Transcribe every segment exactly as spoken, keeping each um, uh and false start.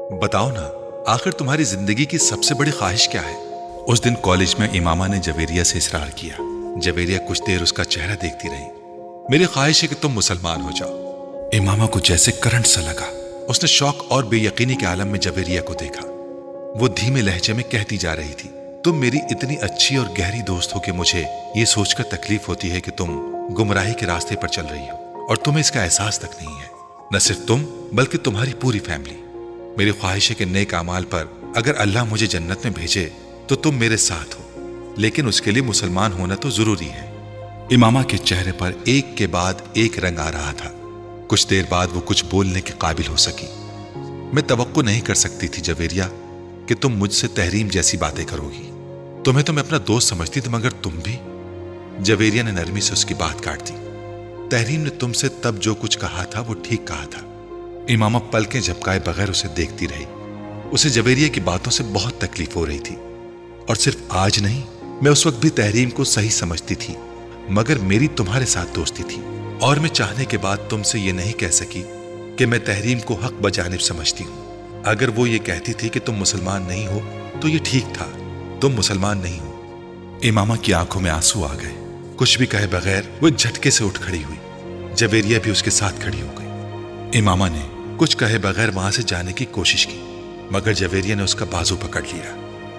بتاؤ نا، آخر تمہاری زندگی کی سب سے بڑی خواہش کیا ہے؟ اس دن کالج میں امامہ نے جویریہ سے اصرار کیا۔ جویریہ کچھ دیر اس کا چہرہ دیکھتی رہی۔ میری خواہش ہے کہ تم مسلمان ہو جاؤ۔ امامہ کو جیسے کرنٹ سا لگا۔ اس نے شوق اور بے یقینی کے عالم میں جویریہ کو دیکھا۔ وہ دھیمے لہجے میں کہتی جا رہی تھی، تم میری اتنی اچھی اور گہری دوست ہو کہ مجھے یہ سوچ کر تکلیف ہوتی ہے کہ تم گمراہی کے راستے پر چل رہی ہو اور تمہیں اس کا احساس تک نہیں ہے۔ نہ صرف تم بلکہ تمہاری پوری فیملی۔ میری خواہش ہے کہ نیک اعمال پر اگر اللہ مجھے جنت میں بھیجے تو تم میرے ساتھ ہو، لیکن اس کے لیے مسلمان ہونا تو ضروری ہے۔ امامہ کے چہرے پر ایک کے بعد ایک رنگ آ رہا تھا۔ کچھ دیر بعد وہ کچھ بولنے کے قابل ہو سکی۔ میں توقع نہیں کر سکتی تھی جویریہ کہ تم مجھ سے تحریم جیسی باتیں کرو گی۔ تمہیں تو میں اپنا دوست سمجھتی تھی، مگر تم بھی۔ جویریہ نے نرمی سے اس کی بات کاٹ دی۔ تحریم نے تم سے تب جو کچھ کہا تھا وہ ٹھیک کہا تھا۔ امامہ پلکیں جھپکائے بغیر اسے دیکھتی رہی۔ اسے جویریہ کی باتوں سے بہت تکلیف ہو رہی تھی، اور صرف آج نہیں، میں اس وقت بھی تحریم کو صحیح سمجھتی تھی، مگر میری تمہارے ساتھ دوستی تھی، اور میں چاہنے کے بعد تم سے یہ نہیں کہہ سکی کہ میں تحریم کو حق بجانب سمجھتی ہوں۔ اگر وہ یہ کہتی تھی کہ تم مسلمان نہیں ہو تو یہ ٹھیک تھا، تم مسلمان نہیں ہو۔ امامہ کی آنکھوں میں آنسو آ گئے۔ کچھ بھی کہے بغیر وہ جھٹکے سے اٹھ کھڑی ہوئی۔ جویریہ بھی اس کے ساتھ کھڑی ہو گئی۔ امامہ نے کچھ کہے بغیر وہاں سے جانے کی کوشش کی، مگر جویریہ نے اس کا بازو پکڑ لیا۔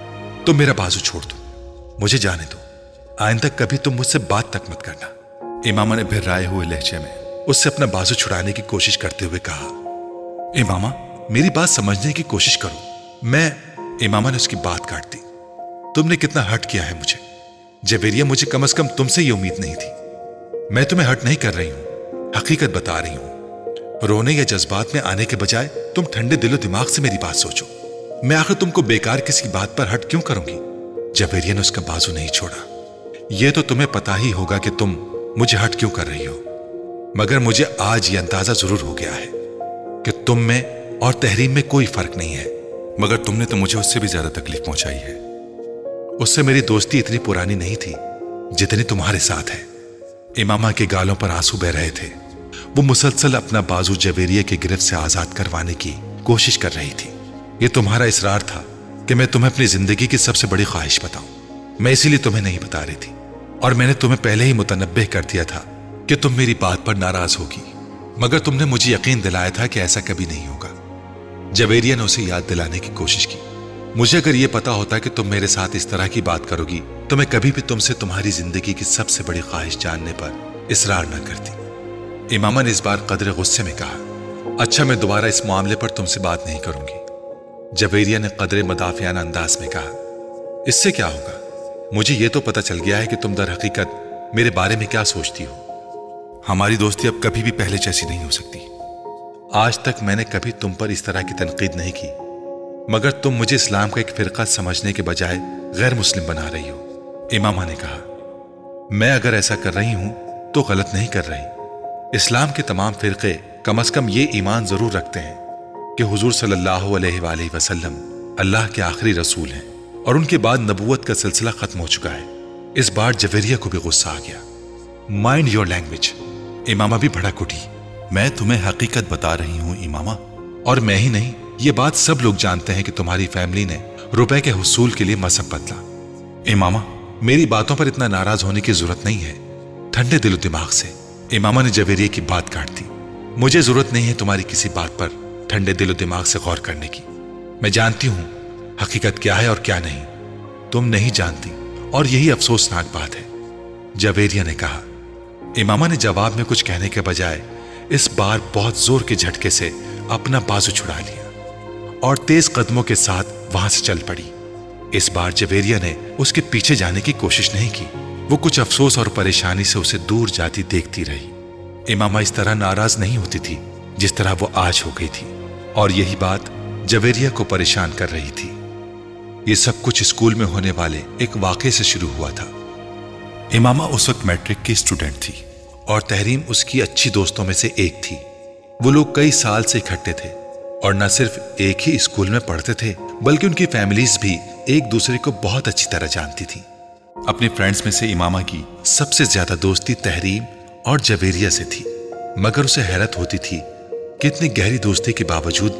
تم میرا بازو چھوڑ دو، مجھے جانے دو، آئندہ کبھی تم مجھ سے بات تک مت کرنا۔ امامہ نے بھرائے ہوئے لہجے میں اس سے اپنا بازو چھڑانے کی کوشش کرتے ہوئے کہا۔ امامہ میری بات سمجھنے کی کوشش کرو۔ میں امامہ نے اس کی بات کاٹ دی۔ تم نے کتنا ہرٹ کیا ہے مجھے جویریہ، مجھے کم از کم تم سے یہ امید نہیں تھی۔ میں تمہیں ہرٹ نہیں کر رہی ہوں، حقیقت بتا رہی ہوں۔ رونے یا جذبات میں آنے کے بجائے تم ٹھنڈے دل و دماغ سے میری بات سوچو۔ میں آخر تم کو بیکار کسی بات پر ہرٹ کیوں کروں گی؟ جویریہ نے اس کا بازو نہیں چھوڑا۔ یہ تو تمہیں پتا ہی ہوگا کہ تم مجھے ہرٹ کیوں کر رہی ہو، مگر مجھے آج یہ اندازہ ضرور ہو گیا ہے کہ تم میں اور تحریم میں کوئی فرق نہیں ہے، مگر تم نے تو مجھے اس سے بھی زیادہ تکلیف پہنچائی ہے۔ اس سے میری دوستی اتنی پرانی نہیں تھی جتنی تمہارے ساتھ ہے۔ امامہ کے گالوں پر آنسو بہ رہے تھے۔ وہ مسلسل اپنا بازو جویریہ کے گرفت سے آزاد کروانے کی کوشش کر رہی تھی۔ یہ تمہارا اصرار تھا کہ میں تمہیں اپنی زندگی کی سب سے بڑی خواہش بتاؤں، میں اسی لیے تمہیں نہیں بتا رہی تھی، اور میں نے تمہیں پہلے ہی متنبہ کر دیا تھا کہ تم میری بات پر ناراض ہوگی، مگر تم نے مجھے یقین دلایا تھا کہ ایسا کبھی نہیں ہوگا۔ جویریہ نے اسے یاد دلانے کی کوشش کی۔ مجھے اگر یہ پتا ہوتا کہ تم میرے ساتھ اس طرح کی بات کرو گی تو میں کبھی بھی تم سے تمہاری زندگی کی سب سے بڑی خواہش جاننے پر اصرار نہ کرتی۔ امامہ نے اس بار قدر غصے میں کہا، اچھا میں دوبارہ اس معاملے پر تم سے بات نہیں کروں گی۔ جویریہ نے قدر مدافعانہ انداز میں کہا، اس سے کیا ہوگا؟ مجھے یہ تو پتا چل گیا ہے کہ تم در حقیقت میرے بارے میں کیا سوچتی ہو۔ ہماری دوستی اب کبھی بھی پہلے جیسی نہیں ہو سکتی۔ آج تک میں نے کبھی تم پر اس طرح کی تنقید نہیں کی، مگر تم مجھے اسلام کا ایک فرقہ سمجھنے کے بجائے غیر مسلم بنا رہی ہو۔ امامہ نے کہا، میں اگر ایسا کر رہی ہوں تو غلط نہیں کر رہی۔ اسلام کے تمام فرقے کم از کم یہ ایمان ضرور رکھتے ہیں کہ حضور صلی اللہ علیہ وآلہ وسلم اللہ کے آخری رسول ہیں، اور ان کے بعد نبوت کا سلسلہ ختم ہو چکا ہے۔ اس بار جویریہ کو بھی غصہ آ گیا۔ Mind your language. امامہ بھی بھڑک اٹھی۔ میں تمہیں حقیقت بتا رہی ہوں امامہ، اور میں ہی نہیں، یہ بات سب لوگ جانتے ہیں کہ تمہاری فیملی نے روپے کے حصول کے لیے مذہب بدلا۔ امامہ میری باتوں پر اتنا ناراض ہونے کی ضرورت نہیں ہے، ٹھنڈے دل و دماغ سے۔ امامہ نے جویریہ کی بات کاٹ دی۔ مجھے ضرورت نہیں ہے تمہاری کسی بات پر ٹھنڈے دل و دماغ سے غور کرنے کی۔ میں جانتی ہوں حقیقت کیا ہے اور کیا نہیں، تم نہیں جانتی، اور یہی افسوسناک بات ہے، جویریہ نے کہا۔ امامہ نے جواب میں کچھ کہنے کے بجائے اس بار بہت زور کے جھٹکے سے اپنا بازو چھڑا لیا اور تیز قدموں کے ساتھ وہاں سے چل پڑی۔ اس بار جویریہ نے اس کے پیچھے جانے کی کوشش نہیں کی۔ وہ کچھ افسوس اور پریشانی سے اسے دور جاتی دیکھتی رہی۔ امامہ اس طرح ناراض نہیں ہوتی تھی جس طرح وہ آج ہو گئی تھی، اور یہی بات جویریہ کو پریشان کر رہی تھی۔ یہ سب کچھ اسکول میں ہونے والے ایک واقعے سے شروع ہوا تھا۔ امامہ اس وقت میٹرک کی اسٹوڈنٹ تھی، اور تحریم اس کی اچھی دوستوں میں سے ایک تھی۔ وہ لوگ کئی سال سے اکٹھے تھے، اور نہ صرف ایک ہی اسکول میں پڑھتے تھے بلکہ ان کی فیملیز بھی ایک دوسرے کو بہت اچھی طرح جانتی تھی۔ اپنے فرینڈز میں سے امامہ کی سب سے زیادہ دوستی تحریم اور جویریہ سے تھی، مگر اسے حیرت ہوتی تھی کہ اتنی گہری دوستی کے باوجود بھی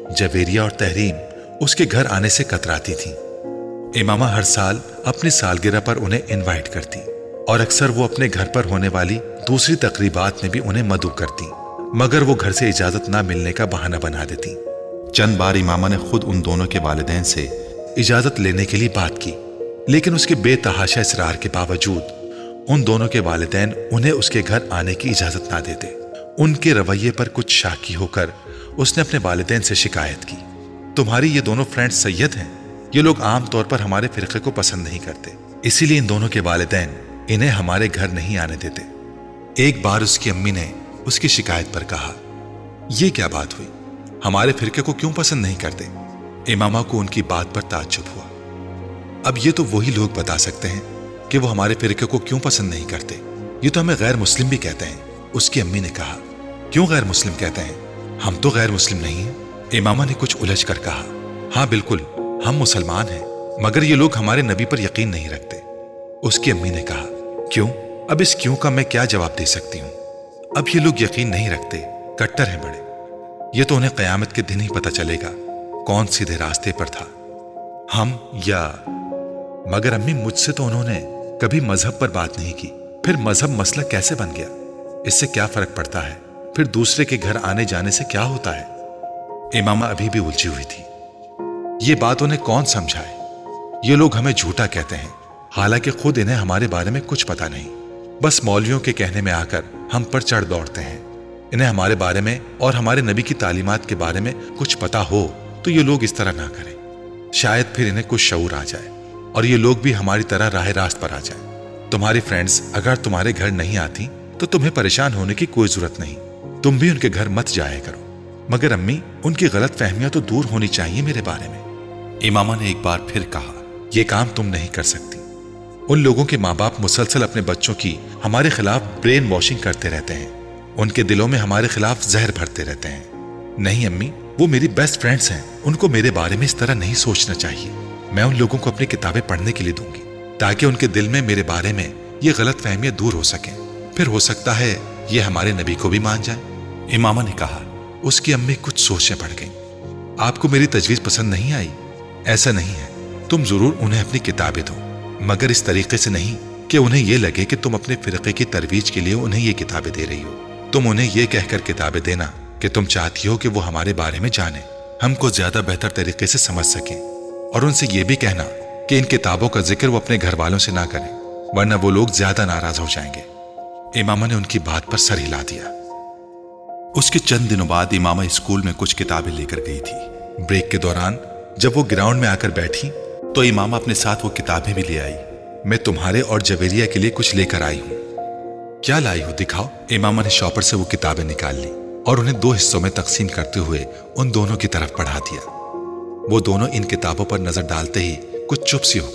जवेरिया और तहरीम उसके घर आने से कतराती थीं। इमामा हर साल अपनी सालगिरह पर उन्हें इनवाइट करती और अक्सर वो अपने घर पर होने वाली दूसरी तकरीबात में भी उन्हें मदऊ करती, मगर वो घर से इजाजत ना मिलने का बहाना बना देती। चंद बार इमामा ने खुद उन दोनों के वालिदैन से इजाजत लेने के लिए बात की, लेकिन उसके बेतहाशा इसरार के बावजूद उन दोनों के वालिदैन उन्हें उसके घर आने की इजाजत ना देते। उनके रवैये पर कुछ शाकी होकर उसने अपने वालिदैन से शिकायत की, तुम्हारी ये दोनों फ्रेंड्स सैयद हैं, ये लोग आम तौर पर हमारे फिरके को पसंद नहीं करते, इसीलिए इन दोनों के वालिदैन इन्हें हमारे घर नहीं आने देते। एक बार उसकी अम्मी ने उसकी शिकायत पर कहा, ये क्या बात हुई, हमारे फिरके को क्यों पसंद नहीं करते? इमामा को उनकी बात पर ताज्जुब हुआ। अब ये तो वही लोग बता सकते हैं कि वो हमारे फिरके को क्यों पसंद नहीं करते, ये तो हमें गैर मुस्लिम भी कहते हैं। उसकी अम्मी ने कहा, क्यों गैर मुस्लिम कहते हैं, हम तो गैर मुस्लिम नहीं हैं। इमामा ने कुछ उलझ कर कहा, हाँ बिल्कुल, हम मुसलमान हैं, मगर ये लोग हमारे नबी पर यकीन नहीं रखते। उसकी अम्मी ने कहा, क्यों? अब इस क्यों का मैं क्या जवाब दे सकती हूँ? अब ये लोग यकीन नहीं रखते, कट्टर हैं बड़े, ये तो उन्हें क़यामत के दिन ही पता चलेगा कौन सीधे रास्ते पर था, हम या। मगर अम्मी, मुझसे तो उन्होंने कभी मजहब पर बात नहीं की, फिर मजहब मसला कैसे बन गया? इससे क्या फर्क पड़ता है? फिर दूसरे के घर आने जाने से क्या होता है? इमामा अभी भी उलझी हुई थी। ये बात उन्हें कौन समझाए? ये लोग हमें झूठा कहते हैं, हालांकि खुद इन्हें हमारे बारे में कुछ पता नहीं, बस मौलवियों के कहने में आकर हम पर चढ़ दौड़ते हैं। इन्हें हमारे बारे में और हमारे नबी की तालीमात के बारे में कुछ पता हो तो ये लोग इस तरह ना करें, शायद फिर इन्हें कुछ शऊर आ जाए और ये लोग भी हमारी तरह राह रास्त पर आ जाए। तुम्हारी फ्रेंड्स अगर तुम्हारे घर नहीं आती तो तुम्हें परेशान होने की कोई जरूरत नहीं, तुम भी उनके घर मत जाया करो। मगर अम्मी, उनकी गलत फहमियां तो दूर होनी चाहिए मेरे बारे में। इमामा ने एक बार फिर कहा, यह काम तुम नहीं कर सकती। उन लोगों के माँ बाप मुसलसल अपने बच्चों की हमारे खिलाफ ब्रेन वॉशिंग करते रहते हैं, उनके दिलों में हमारे खिलाफ जहर भरते रहते हैं। नहीं अम्मी, वो मेरी बेस्ट फ्रेंड्स हैं, उनको मेरे बारे में इस तरह नहीं सोचना चाहिए। मैं उन लोगों को अपनी किताबें पढ़ने के लिए दूंगी ताकि उनके दिल में मेरे बारे में ये गलत फहमियां दूर हो सकें, फिर हो सकता है ये हमारे नबी को भी मान जाए। इमामा ने कहा। उसकी अम्मी कुछ सोचने पड़ गई। आपको मेरी तजवीज पसंद नहीं आई? ऐसा नहीं है, तुम जरूर उन्हें अपनी किताबें दो, मगर इस तरीके से नहीं कि उन्हें यह लगे कि तुम अपने फिरके की तरवीज के लिए उन्हें ये किताबें दे रही हो। तुम उन्हें यह कहकर किताबें देना कि तुम चाहती हो कि वो हमारे बारे में जाने, हमको ज्यादा बेहतर तरीके से समझ सकें, और उनसे यह भी कहना कि इन किताबों का जिक्र वो अपने घर वालों से ना करें, वरना वो लोग ज्यादा नाराज हो जाएंगे। इमामा ने उनकी बात पर सर हिला दिया। उसके चंद दिनों बाद इमामा स्कूल में कुछ किताबें लेकर गई थी। ब्रेक के दौरान जब वो ग्राउंड में आकर बैठी तो इमामा अपने साथ वो किताबें भी ले आई। मैं तुम्हारे और जवेरिया के लिए कुछ लेकर आई हूं। क्या लाई हो, दिखाओ। इमामा ने शॉपर से वो किताबें निकाल ली और उन्हें दो हिस्सों में तकसीम करते हुए उन दोनों की तरफ बढ़ा दिया। वो दोनों इन किताबों पर नजर डालते ही कुछ चुप सी हो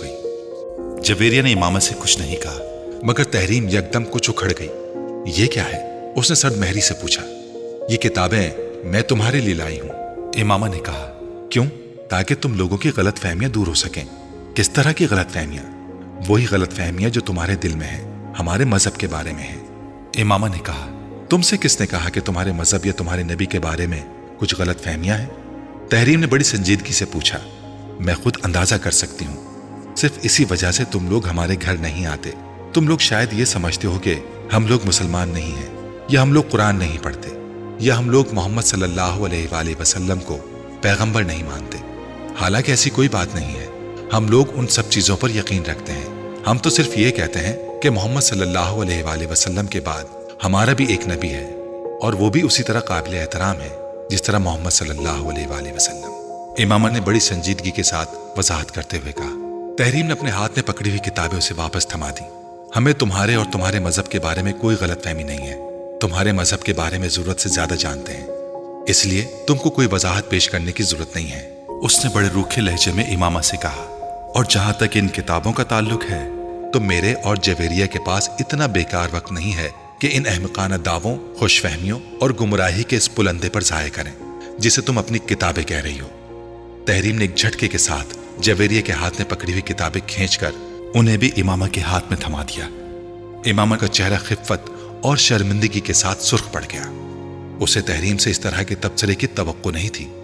गई। जवेरिया ने इमामा से कुछ नहीं कहा, मगर तहरीम यकदम कुछ उखड़ गई। ये क्या है? उसने सदमहरी से पूछा। ये किताबें मैं तुम्हारे लिए लाई हूं, इमामा ने कहा। क्यों? ताकि तुम लोगों की गलत फहमियां दूर हो सकें। किस तरह की गलत फहमियां? वही गलत फहमियां जो तुम्हारे दिल में है, हमारे मजहब के बारे में है, इमामा ने कहा। तुमसे किसने कहा कि तुम्हारे मजहब या तुम्हारे नबी के बारे में कुछ गलत फहमियां हैं? तहरीम ने बड़ी संजीदगी से पूछा। मैं खुद अंदाजा कर सकती हूँ, सिर्फ इसी वजह से तुम लोग हमारे घर नहीं आते। तुम लोग शायद ये समझते हो कि हम लोग मुसलमान नहीं हैं, या हम लोग कुरान नहीं पढ़ते, या हम लोग मोहम्मद सल्लल्लाहु अलैहि वसल्लम को पैगंबर नहीं मानते। हालांकि ऐसी कोई बात नहीं है, हम लोग उन सब चीजों पर यकीन रखते हैं। हम तो सिर्फ ये कहते हैं कि मोहम्मद सल्लल्लाहु अलैहि वसल्लम के बाद हमारा भी एक नबी है, और वो भी उसी तरह काबिल एहतराम है जिस तरह मोहम्मद सल्लल्लाहु अलैहि वसल्लम। इमामा ने बड़ी संजीदगी के साथ वजाहत करते हुए कहा। तहरीम ने अपने हाथ में पकड़ी हुई किताबें उसे वापस थमा दी। हमें तुम्हारे और तुम्हारे मजहब के बारे में कोई गलतफहमी नहीं है। तुम्हारे मजहब के बारे में जरूरत से ज्यादा जानते हैं, इसलिए तुमको कोई वजाहत पेश करने की जरूरत नहीं है, उसने बड़े रूखे लहजे में इमामा से कहा। और जहां तक इन किताबों का ताल्लुक है तो मेरे और जवेरिया के पास इतना बेकार वक्त नहीं है कि इन अहमकाना दावों, खुशफहमियों और गुमराही के इस पुलंदे पर जाया करें जिसे तुम अपनी किताबें कह रही हो। तहरीम ने एक झटके के साथ जवेरिया के हाथ में पकड़ी हुई किताबें खींचकर उन्हें भी इमामा के हाथ में थमा दिया। इमामा का चेहरा खिफ़्फ़त और शर्मिंदगी के साथ सुर्ख पड़ गया। उसे तहरीम से इस तरह के तबसरे की तवक्को नहीं थी।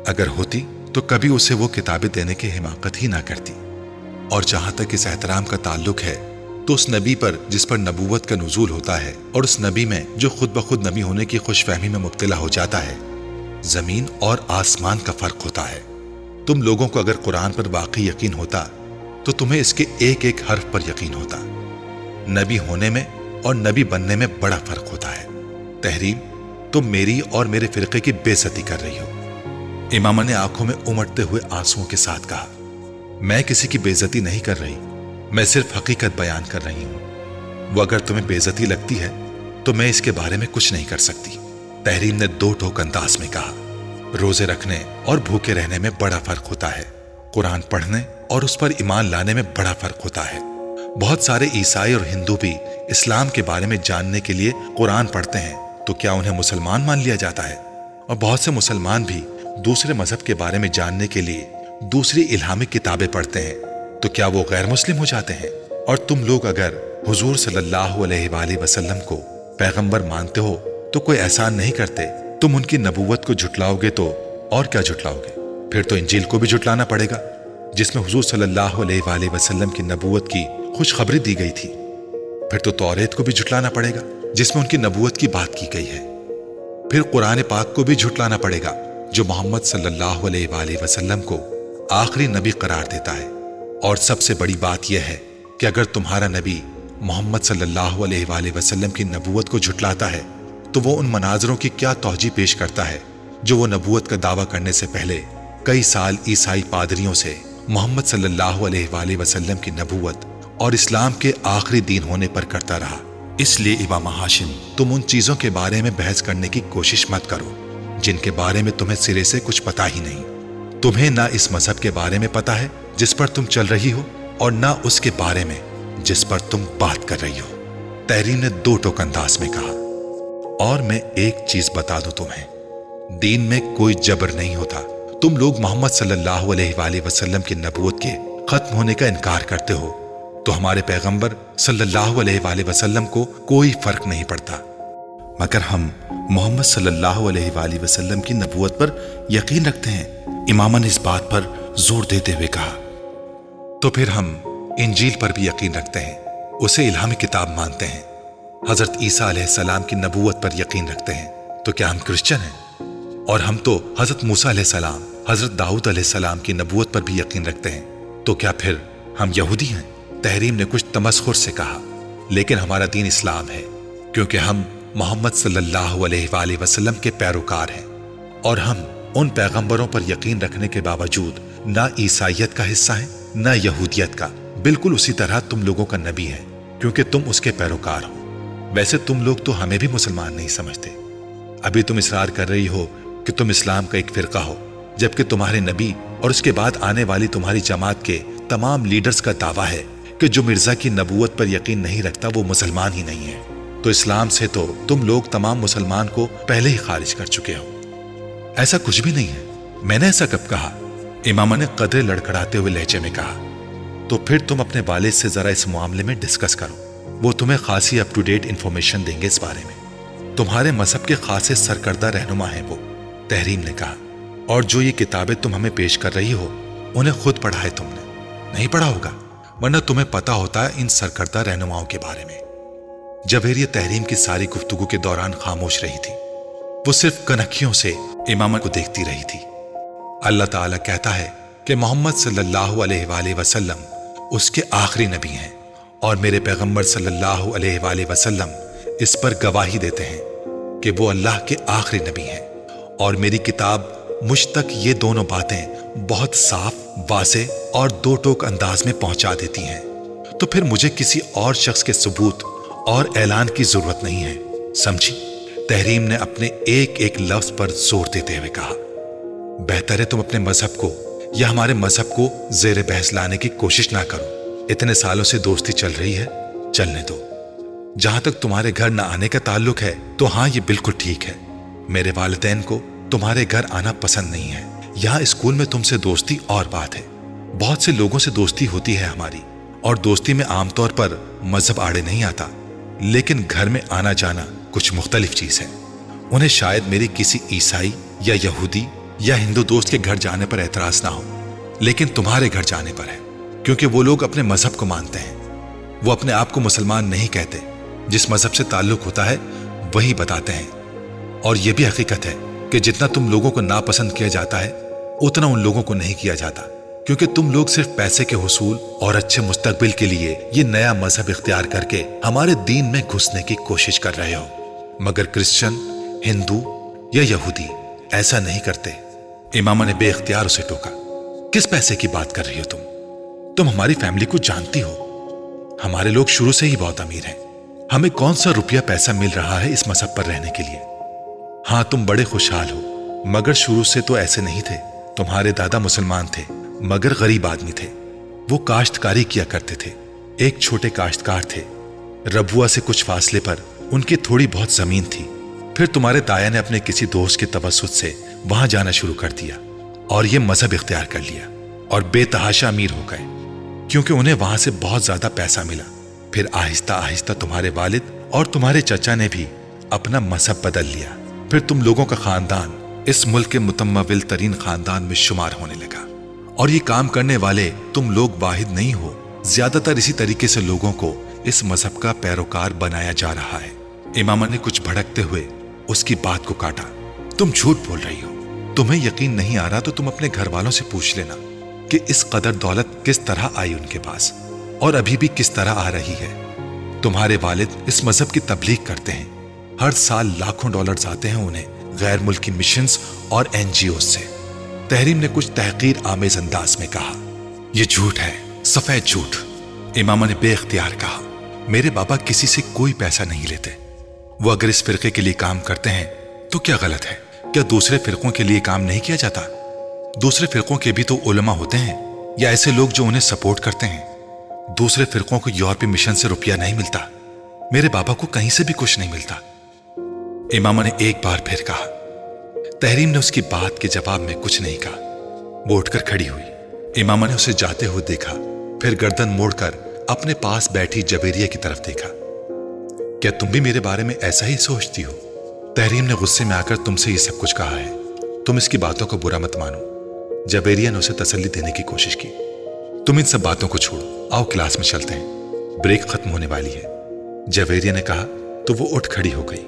اگر ہوتی تو کبھی اسے وہ کتابیں دینے کی حماقت ہی نہ کرتی۔ اور جہاں تک اس احترام کا تعلق ہے تو اس نبی پر جس پر نبوت کا نزول ہوتا ہے اور اس نبی میں جو خود بخود نبی ہونے کی خوش فہمی میں مبتلا ہو جاتا ہے، زمین اور آسمان کا فرق ہوتا ہے۔ تم لوگوں کو اگر قرآن پر واقعی یقین ہوتا تو تمہیں اس کے ایک ایک حرف پر یقین ہوتا۔ نبی ہونے میں اور نبی بننے میں بڑا فرق ہوتا ہے۔ تحریم، تم میری اور میرے فرقے کی بے عزتی کر رہی ہو۔ امامہ نے آنکھوں میں امڑتے ہوئے آنسوؤں کے ساتھ کہا، میں کسی کی بے عزتی نہیں کر رہی، میں صرف حقیقت بیان کر رہی ہوں۔ وہ اگر تمہیں بے عزتی لگتی ہے تو میں اس کے بارے میں کچھ نہیں کر سکتی۔ تحریم نے دو ٹوک انداز میں کہا، روزے رکھنے اور بھوکے رہنے میں بڑا فرق ہوتا ہے، قرآن پڑھنے اور اس پر ایمان لانے میں بڑا فرق ہوتا ہے۔ بہت سارے عیسائی اور ہندو بھی اسلام کے بارے میں جاننے کے لیے قرآن پڑھتے ہیں، تو کیا انہیں مسلمان مان لیا جاتا ہے؟ اور بہت سے مسلمان بھی دوسرے مذہب کے بارے میں جاننے کے لیے دوسری الہامی کتابیں پڑھتے ہیں، تو کیا وہ غیر مسلم ہو جاتے ہیں؟ اور تم لوگ اگر حضور صلی اللہ علیہ وآلہ وسلم کو پیغمبر مانتے ہو تو کوئی احسان نہیں کرتے، تم ان کی نبوت کو جھٹلاؤ گے تو اور کیا جھٹلاؤ گے؟ پھر تو انجیل کو بھی جھٹلانا پڑے گا جس میں حضور صلی اللہ علیہ وآلہ وسلم کی نبوت کی خوشخبری دی گئی تھی۔ پھر تو توریت کو بھی جھٹلانا پڑے گا جس میں ان کی نبوت کی بات کی گئی ہے۔ پھر قرآن پاک کو بھی جھٹلانا پڑے گا جو محمد صلی اللہ علیہ وآلہ وسلم کو آخری نبی قرار دیتا ہے۔ اور سب سے بڑی بات یہ ہے کہ اگر تمہارا نبی محمد صلی اللہ علیہ وآلہ وسلم کی نبوت کو جھٹلاتا ہے تو وہ ان مناظروں کی کیا توجیہ پیش کرتا ہے جو وہ نبوت کا دعویٰ کرنے سے پہلے کئی سال عیسائی پادریوں سے محمد صلی اللہ علیہ وآلہ وسلم کی نبوت اور اسلام کے آخری دین ہونے پر کرتا رہا۔ اس لیے امام ہاشم، تم ان چیزوں کے بارے میں بحث کرنے کی کوشش مت کرو جن کے بارے میں تمہیں سرے سے کچھ پتا ہی نہیں۔ تمہیں نہ اس مذہب کے بارے میں پتا ہے جس پر تم چل رہی ہو اور نہ اس کے بارے میں جس پر تم بات کر رہی ہو، تحریم نے دو ٹوک انداز میں کہا۔ اور میں ایک چیز بتا دوں تمہیں، دین میں کوئی جبر نہیں ہوتا۔ تم لوگ محمد صلی اللہ علیہ وآلہ وسلم کی نبوت کے ختم ہونے کا انکار کرتے ہو تو ہمارے پیغمبر صلی اللہ علیہ وآلہ وسلم کو کوئی فرق نہیں پڑتا، مگر ہم محمد صلی اللہ علیہ وآلہ وسلم کی نبوت پر یقین رکھتے ہیں۔ امامہ نے اس بات پر زور دیتے ہوئے کہا، تو پھر ہم انجیل پر بھی یقین رکھتے ہیں، اسے الہامی کتاب مانتے ہیں۔ حضرت عیسیٰ علیہ السلام کی نبوت پر یقین رکھتے ہیں، تو کیا ہم کرسچن ہیں؟ اور ہم تو حضرت موسیٰ علیہ السلام، حضرت داؤد علیہ السلام کی نبوت پر بھی یقین رکھتے ہیں، تو کیا پھر ہم یہودی ہیں؟ تحریم نے کچھ تمسخر سے کہا، لیکن ہمارا دین اسلام ہے کیونکہ ہم محمد صلی اللہ علیہ وآلہ وسلم کے پیروکار ہیں، اور ہم ان پیغمبروں پر یقین رکھنے کے باوجود نہ عیسائیت کا حصہ ہیں نہ یہودیت کا، بالکل اسی طرح تم لوگوں کا نبی ہے کیونکہ تم اس کے پیروکار ہو۔ ویسے تم لوگ تو ہمیں بھی مسلمان نہیں سمجھتے، ابھی تم اصرار کر رہی ہو کہ تم اسلام کا ایک فرقہ ہو، جبکہ تمہارے نبی اور اس کے بعد آنے والی تمہاری جماعت کے تمام لیڈرز کا دعویٰ ہے کہ جو مرزا کی نبوت پر یقین نہیں رکھتا وہ مسلمان ہی نہیں ہے۔ تو اسلام سے تو تم لوگ تمام مسلمان کو پہلے ہی خارج کر چکے ہو۔ ایسا کچھ بھی نہیں ہے، میں نے ایسا کب کہا؟ امامہ نے قدرے لڑکھڑاتے ہوئے لہجے میں کہا، تو پھر تم اپنے والد سے ذرا اس معاملے میں ڈسکس کرو، وہ تمہیں خاصی اپ ٹو ڈیٹ انفارمیشن دیں گے اس بارے میں۔ تمہارے مذہب کے خاصے سرکردہ رہنما ہیں وہ، تحریم نے کہا، اور جو یہ کتابیں تم ہمیں پیش کر رہی ہو انہیں خود پڑھا ہے تم نے؟ نہیں پڑھا ہوگا، ورنہ تمہیں پتا ہوتا ہے ان سرکردہ رہنماؤں کے بارے میں۔ جویریہ تحریم کی ساری گفتگو کے دوران خاموش رہی تھی، وہ صرف کنکھیوں سے امامہ کو دیکھتی رہی تھی۔ اللہ تعالیٰ کہتا ہے کہ محمد صلی اللہ علیہ وآلہ وسلم اس کے آخری نبی ہیں، اور میرے پیغمبر صلی اللہ علیہ وآلہ وسلم اس پر گواہی دیتے ہیں کہ وہ اللہ کے آخری نبی ہیں، اور میری کتاب مجھ تک یہ دونوں باتیں بہت صاف، واضح اور دو ٹوک انداز میں پہنچا دیتی ہیں۔ تو پھر مجھے کسی اور شخص کے ثبوت اور اعلان کی ضرورت نہیں ہے، سمجھی؟ تحریم نے اپنے ایک ایک لفظ پر زور دیتے ہوئے کہا، بہتر ہے تم اپنے مذہب کو یا ہمارے مذہب کو زیر بحث لانے کی کوشش نہ کرو۔ اتنے سالوں سے دوستی چل رہی ہے، چلنے دو۔ جہاں تک تمہارے گھر نہ آنے کا تعلق ہے تو ہاں یہ بالکل ٹھیک ہے، میرے والدین کو تمہارے گھر آنا پسند نہیں ہے۔ یہاں اسکول میں تم سے دوستی اور بات ہے، بہت سے لوگوں سے دوستی ہوتی ہے ہماری، اور دوستی میں عام طور پر مذہب آڑے نہیں آتا، لیکن گھر میں آنا جانا کچھ مختلف چیز ہے۔ انہیں شاید میری کسی عیسائی یا یہودی या हिंदू दोस्त के घर जाने पर एतराज ना हो, लेकिन तुम्हारे घर जाने पर है, क्योंकि वो लोग अपने मजहब को मानते हैं। वो अपने आप को मुसलमान नहीं कहते, जिस मजहब से ताल्लुक होता है वही बताते हैं। और यह भी हकीकत है कि जितना तुम लोगों को नापसंद किया जाता है उतना उन लोगों को नहीं किया जाता, क्योंकि तुम लोग सिर्फ पैसे के हुसूल और अच्छे मुस्तकबिल के लिए ये नया मजहब इख्तियार करके हमारे दीन में घुसने की कोशिश कर रहे हो। मगर क्रिश्चियन, हिंदू या यहूदी ऐसा नहीं करते। इमामा ने बेइख्तियार उसे टोका। किस पैसे की बात कर रही हो तुम? तुम हमारी फैमिली को जानती हो। हमारे लोग शुरू से ही बहुत अमीर हैं। हमें कौन सा रुपया पैसा मिल रहा है इस मजहब पर रहने के लिए? हाँ, तुम बड़े खुशहाल हो, मगर शुरू से तो ऐसे नहीं थे। तुम्हारे दादा मुसलमान थे, मगर गरीब आदमी थे। वो काश्तकारी किया करते थे। एक छोटे काश्तकार थे। रबुआ से कुछ फासले पर उनकी थोड़ी बहुत जमीन थी। फिर तुम्हारे ताया ने अपने किसी दोस्त के तवस्सुत से वहां जाना शुरू कर दिया और ये मजहब इख्तियार कर लिया और बेतहाशा अमीर हो गए, क्योंकि उन्हें वहां से बहुत ज्यादा पैसा मिला। फिर आहिस्ता आहिस्ता तुम्हारे वालिद और तुम्हारे चचा ने भी अपना मजहब बदल लिया। फिर तुम लोगों का खानदान इस मुल्क के मुतम्मविल तरीन खानदान में शुमार होने लगा। और ये काम करने वाले तुम लोग वाहिद नहीं हो। ज्यादातर इसी तरीके से लोगों को इस मजहब का पैरोकार बनाया जा रहा है। इमामा ने कुछ भड़कते हुए उसकी बात को काटा। तुम झूठ बोल रही हो। तुम्हें यकीन नहीं आ रहा तो तुम अपने घर वालों से पूछ लेना कि इस कदर दौलत किस तरह आई उनके पास और अभी भी किस तरह आ रही है। तुम्हारे वालिद इस मजहब की तबलीग करते हैं। हर साल लाखों डॉलर्स आते हैं उन्हें गैर मुल्की मिशंस और एनजीओ से। तहरीम ने कुछ तहकीर आमेज अंदाज में कहा, यह झूठ है, सफेद झूठ। इमामा ने बेइख्तियार कहा, मेरे बाबा किसी से कोई पैसा नहीं लेते। वो अगर इस फिरके के लिए काम करते हैं तो क्या गलत है? क्या दूसरे फिरकों के लिए काम नहीं किया जाता? दूसरे फिरकों के भी तो उलमा होते हैं या ऐसे लोग जो उन्हें सपोर्ट करते हैं। दूसरे फिरकों को यूरोपीय मिशन से रुपया नहीं मिलता। मेरे बाबा को कहीं से भी कुछ नहीं मिलता। इमामा ने एक बार फिर कहा। तहरीम ने उसकी बात के जवाब में कुछ नहीं कहा। वो उठकर खड़ी हुई। इमामा ने उसे जाते हुए देखा, फिर गर्दन मोड़कर अपने पास बैठी जवेरिया की तरफ देखा। क्या तुम भी मेरे बारे में ऐसा ही सोचती हो? तहरीम ने गुस्से में आकर तुमसे ये सब कुछ कहा है, तुम इसकी बातों को बुरा मत मानो। जवेरिया ने उसे तसल्ली देने की कोशिश की। तुम इन सब बातों को छोड़ो, आओ क्लास में चलते हैं, ब्रेक खत्म होने वाली है। जवेरिया ने कहा तो वो उठ खड़ी हो गई।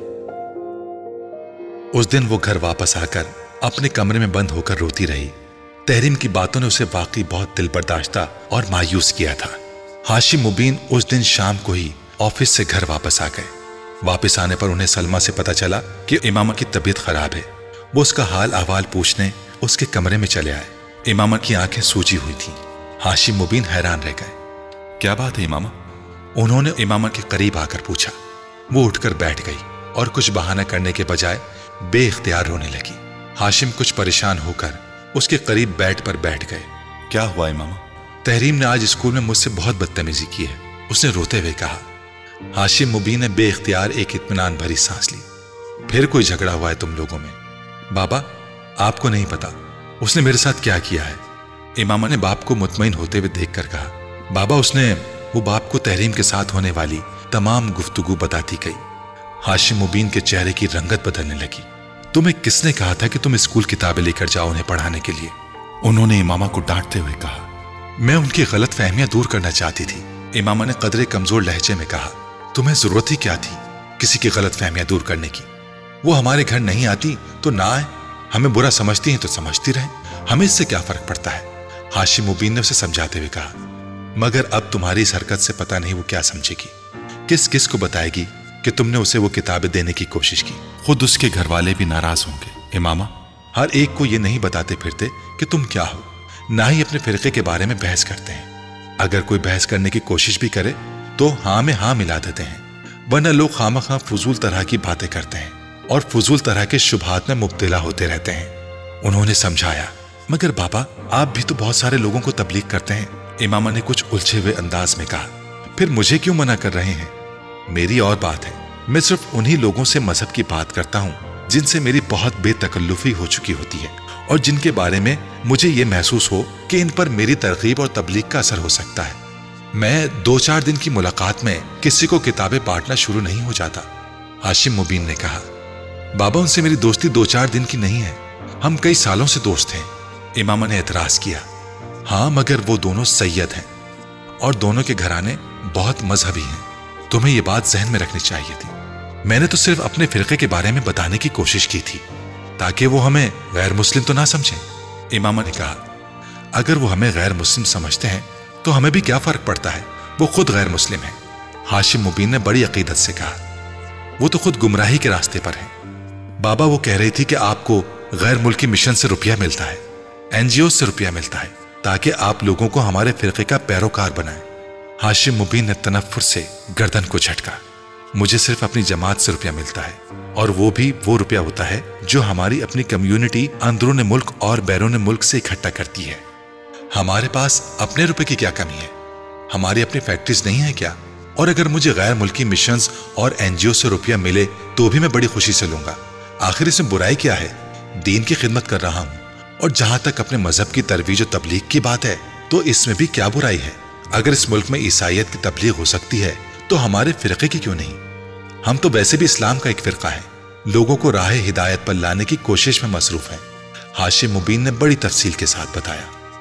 उस दिन वो घर वापस आकर अपने कमरे में बंद होकर रोती रही। तहरीम की बातों ने उसे वाकई बहुत दिल बर्दाश्ता और मायूस किया था। हाशिम मुबीन उस दिन शाम को ही ऑफिस से घर वापस आ गए। वापस आने पर उन्हें सलमा से पता चला कि इमामा की तबीयत खराब है। वो उसका हाल अहवाल पूछने उसके कमरे में चले आए। इमामा की आंखें सूजी हुई थीं। हाशिम मुबीन हैरान रह गए। क्या बात है इमामा? उन्होंने इमामा के करीब आकर पूछा। वो उठकर बैठ गई और कुछ बहाना करने के बजाय बेइख्तियार रोने लगी। हाशिम कुछ परेशान होकर उसके करीब बेड पर बैठ गए। क्या हुआ इमामा? तहरीम ने आज स्कूल में मुझसे बहुत बदतमीजी की है, उसने रोते हुए कहा। हाशिम मुबीन ने बेइख्तियार एक इत्मीनान भरी सांस ली। फिर कोई झगड़ा हुआ है तुम लोगों में? बाबा, आपको नहीं पता उसने मेरे साथ क्या किया है। इमामा ने बाप को मुतमईन होते हुए देखकर कहा। बाबा, उसने वो बाप को तहरीम के साथ होने वाली तमाम गुफ्तगू बताती गई। हाशिम मुबीन के चेहरे की रंगत बदलने लगी। तुम्हें किसने कहा था कि तुम स्कूल किताबें लेकर जाओ उन्हें पढ़ाने के लिए? उन्होंने इमामा को डांटते हुए कहा। मैं उनकी गलत फहमियां दूर करना चाहती थी। इमामा ने कदरे कमजोर लहजे में कहा। तुम्हें जरूरत ही क्या थी किसी की गलत फहमियां दूर करने की? वो हमारे घर नहीं आती तो ना आए, हमें बुरा समझती हैं तो समझती रहे, हमें इससे क्या फर्क पड़ता है? हाशिम मुबीन ने उसे समझाते हुए कहा। मगर अब तुम्हारी इस हरकत से पता नहीं वो क्या समझेगी, किस किस को बताएगी कि तुमने उसे वो किताबें देने की कोशिश की। खुद उसके घर वाले भी नाराज होंगे। इमामा, हर एक को ये नहीं बताते फिरते कि तुम क्या हो, ना ही अपने फिरके के बारे में बहस करते हैं। अगर कोई बहस करने की कोशिश भी करे तो हाँ में हाँ मिला देते हैं, वरना लोग खामखा फजूल तरह की बातें करते हैं और फजूल तरह के शुबहात में मुब्तला होते रहते हैं। उन्होंने समझाया। मगर बाबा, आप भी तो बहुत सारे लोगों को तबलीग करते हैं। इमामा ने कुछ उलझे हुए अंदाज में कहा। फिर मुझे क्यों मना कर रहे हैं? मेरी और बात है। मैं सिर्फ उन्हीं लोगों से मजहब की बात करता हूँ जिनसे मेरी बहुत बेतकल्लुफी हो चुकी होती है और जिनके बारे में मुझे ये महसूस हो कि इन पर मेरी तरगीब और तबलीग का असर हो सकता है। मैं दो चार दिन की मुलाकात में किसी को किताबें बांटना शुरू नहीं हो जाता। हाशिम मुबीन ने कहा। बाबा, उनसे मेरी दोस्ती दो चार दिन की नहीं है, ہم کئی سالوں سے دوست ہیں۔ امامہ نے اعتراض کیا، ہاں مگر وہ دونوں سید ہیں اور دونوں کے گھرانے بہت مذہبی ہیں، تمہیں یہ بات ذہن میں رکھنی چاہیے تھی۔ میں نے تو صرف اپنے فرقے کے بارے میں بتانے کی کوشش کی تھی تاکہ وہ ہمیں غیر مسلم تو نہ سمجھیں۔ امامہ نے کہا، اگر وہ ہمیں غیر مسلم سمجھتے ہیں تو ہمیں بھی کیا فرق پڑتا ہے، وہ خود غیر مسلم ہیں۔ ہاشم مبین نے بڑی عقیدت سے کہا، وہ تو خود گمراہی کے راستے پر ہیں۔ بابا وہ کہہ رہی تھی کہ آپ کو غیر ملکی مشن سے روپیہ ملتا ہے، این جی او سے روپیہ ملتا ہے تاکہ آپ لوگوں کو ہمارے فرقے کا پیروکار بنائیں۔ ہاشم مبین نے تنفر سے گردن کو جھٹکا، مجھے صرف اپنی جماعت سے روپیہ ملتا ہے، اور وہ بھی وہ روپیہ ہوتا ہے جو ہماری اپنی کمیونٹی اندرون ملک اور بیرون ملک سے اکٹھا کرتی ہے۔ ہمارے پاس اپنے روپے کی کیا کمی ہے؟ ہماری اپنی فیکٹریز نہیں ہیں کیا؟ اور اگر مجھے غیر ملکی مشنز اور این جی او سے روپیہ ملے تو بھی میں بڑی خوشی سے لوں گا۔ آخر اس میں برائی کیا ہے؟ دین کی خدمت کر رہا ہوں، اور جہاں تک اپنے مذہب کی ترویج و تبلیغ کی بات ہے تو اس میں بھی کیا برائی ہے؟ اگر اس ملک میں عیسائیت کی تبلیغ ہو سکتی ہے تو ہمارے فرقے کی کیوں نہیں؟ ہم تو ویسے بھی اسلام کا ایک فرقہ ہے، لوگوں کو راہ ہدایت پر لانے کی کوشش میں مصروف ہیں۔ ہاشم مبین نے بڑی تفصیل کے ساتھ بتایا،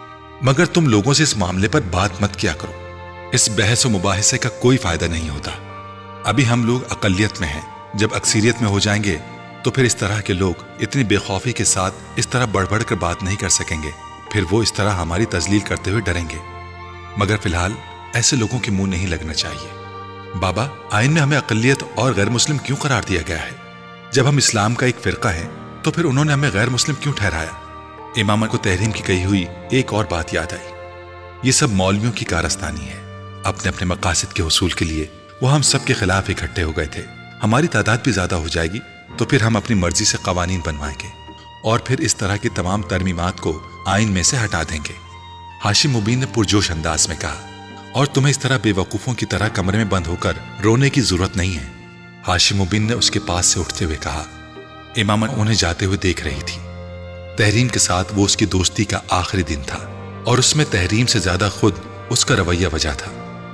مگر تم لوگوں سے اس معاملے پر بات مت کیا کرو، اس بحث و مباحثے کا کوئی فائدہ نہیں ہوتا۔ ابھی ہم لوگ اقلیت میں ہیں، جب اکثریت میں ہو جائیں گے تو پھر اس طرح کے لوگ اتنی بے خوفی کے ساتھ اس طرح بڑھ بڑھ کر بات نہیں کر سکیں گے، پھر وہ اس طرح ہماری تذلیل کرتے ہوئے ڈریں گے۔ مگر فی الحال ایسے لوگوں کے منہ نہیں لگنا چاہیے۔ بابا، آئین میں ہمیں اقلیت اور غیر مسلم کیوں قرار دیا گیا ہے؟ جب ہم اسلام کا ایک فرقہ ہیں تو پھر انہوں نے ہمیں غیر مسلم کیوں ٹھہرایا؟ امامہ کو تحریم کی کہی ہوئی ایک اور بات یاد آئی، یہ سب مولویوں کی کارستانی ہے۔ اپنے اپنے مقاصد کے حصول کے لیے وہ ہم سب کے خلاف اکٹھے ہو گئے تھے۔ ہماری تعداد بھی زیادہ ہو جائے گی تو پھر ہم اپنی مرضی سے قوانین بنوائیں گے اور پھر اس طرح کی تمام ترمیمات کو آئین میں سے ہٹا دیں گے۔ ہاشم مبین نے پرجوش انداز میں کہا، اور تمہیں اس طرح بے وقوفوں کی طرح کمرے میں بند ہو کر رونے کی ضرورت نہیں ہے۔ ہاشم مبین نے اس کے پاس سے اٹھتے ہوئے کہا، امامہ انہیں جاتے ہوئے دیکھ رہی تھی۔ تحریم کے ساتھ وہ اس کی دوستی کا آخری دن تھا، اور اس میں تحریم سے زیادہ خود اس کا رویہ وجہ تھا۔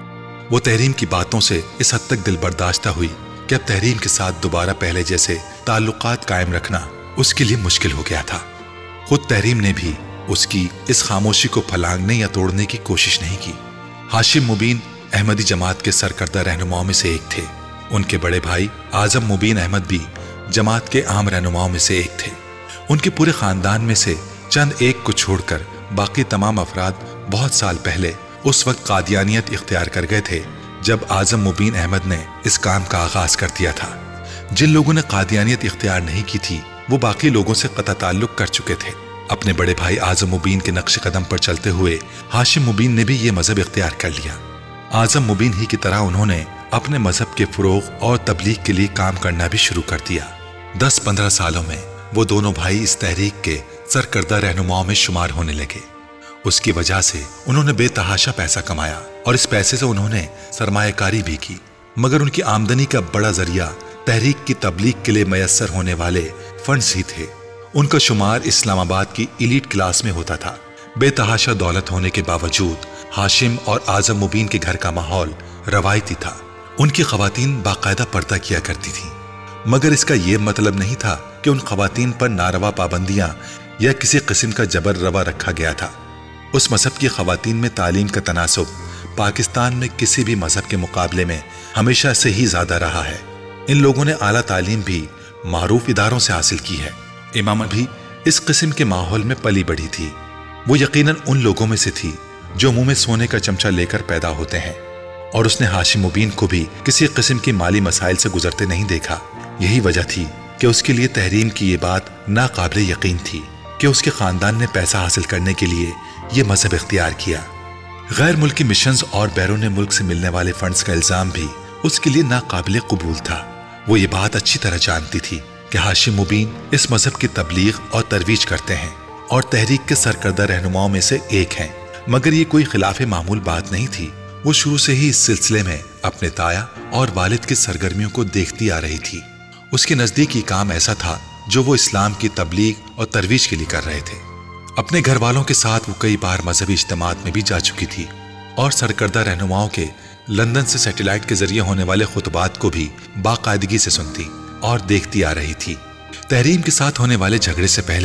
وہ تحریم کی باتوں سے اس حد تک دل برداشتہ ہوئی کہ اب تحریم کے ساتھ دوبارہ پہلے جیسے تعلقات قائم رکھنا اس کے لیے مشکل ہو گیا تھا۔ خود تحریم نے بھی اس کی اس خاموشی کو پھلانگنے یا توڑنے کی کوشش نہیں کی۔ ہاشم مبین احمدی جماعت کے سرکردہ رہنماؤں میں سے ایک تھے۔ ان کے بڑے بھائی اعظم مبین احمد بھی جماعت کے عام رہنماؤں میں سے ایک تھے۔ ان کے پورے خاندان میں سے چند ایک کو چھوڑ کر باقی تمام افراد بہت سال پہلے اس وقت قادیانیت اختیار کر گئے تھے جب اعظم مبین احمد نے اس کام کا آغاز کر دیا تھا۔ جن لوگوں نے قادیانیت اختیار نہیں کی تھی وہ باقی لوگوں سے قطع تعلق کر چکے تھے۔ اپنے بڑے بھائی اعظم مبین کے نقش قدم پر چلتے ہوئے ہاشم مبین نے بھی یہ مذہب اختیار کر لیا۔ اعظم مبین ہی کی طرح انہوں نے اپنے مذہب کے فروغ اور تبلیغ کے لیے کام کرنا بھی شروع کر دیا۔ دس پندرہ سالوں میں وہ دونوں بھائی اس تحریک کے سرکردہ رہنماؤں میں شمار ہونے لگے۔ اس کی وجہ سے انہوں نے بے تحاشا پیسہ کمایا اور اس پیسے سے انہوں نے سرمایہ کاری بھی کی، مگر ان کی آمدنی کا بڑا ذریعہ تحریک کی تبلیغ کے لیے میسر ہونے والے فنڈز ہی تھے۔ ان کا شمار اسلام آباد کی ایلیٹ کلاس میں ہوتا تھا۔ بے تحاشا دولت ہونے کے باوجود ہاشم اور اعظم مبین کے گھر کا ماحول روایتی تھا۔ ان کی خواتین باقاعدہ پردہ کیا کرتی تھیں، مگر اس کا یہ مطلب نہیں تھا کہ ان خواتین پر ناروا پابندیاں یا کسی قسم کا جبر روا رکھا گیا تھا۔ اس مذہب کی خواتین میں تعلیم کا تناسب پاکستان میں کسی بھی مذہب کے مقابلے میں ہمیشہ سے ہی زیادہ رہا ہے۔ ان لوگوں نے اعلیٰ تعلیم بھی معروف اداروں سے حاصل کی ہے۔ امامہ بھی اس قسم کے ماحول میں پلی بڑھی تھی۔ وہ یقیناً ان لوگوں میں سے تھی جو منہ میں سونے کا چمچہ لے کر پیدا ہوتے ہیں، اور اس نے ہاشم مبین کو بھی کسی قسم کی مالی مسائل سے گزرتے نہیں دیکھا۔ یہی وجہ تھی کہ اس کے لیے تحریم کی یہ بات ناقابل یقین تھی کہ اس کے خاندان نے پیسہ حاصل کرنے کے لیے یہ مذہب اختیار کیا۔ غیر ملکی مشنز اور بیرون ملک سے ملنے والے فنڈز کا الزام بھی اس کے لیے ناقابل قبول تھا۔ وہ یہ بات اچھی طرح جانتی تھی کہ ہاشم مبین اس مذہب کی تبلیغ اور ترویج کرتے ہیں اور تحریک کے سرکردہ رہنماؤں میں سے ایک ہیں، مگر یہ کوئی خلاف معمول بات نہیں تھی۔ وہ شروع سے ہی اس سلسلے میں اپنے تایا اور والد کی سرگرمیوں کو دیکھتی آ رہی تھی۔ اس کے نزدیک یہ کام ایسا تھا جو وہ اسلام کی تبلیغ اور ترویج کے لیے کر رہے تھے۔ اپنے گھر والوں کے ساتھ وہ کئی بار مذہبی اجتماعات میں بھی جا چکی تھی اور سرکردہ رہنماؤں کے لندن سے سیٹلائٹ کے ذریعے ہونے والے خطبات کو بھی باقاعدگی سے سنتی اور دیکھتی آ رہی تھی۔ تحریم کے ساتھ ہونے والے جھگڑے سے پہلے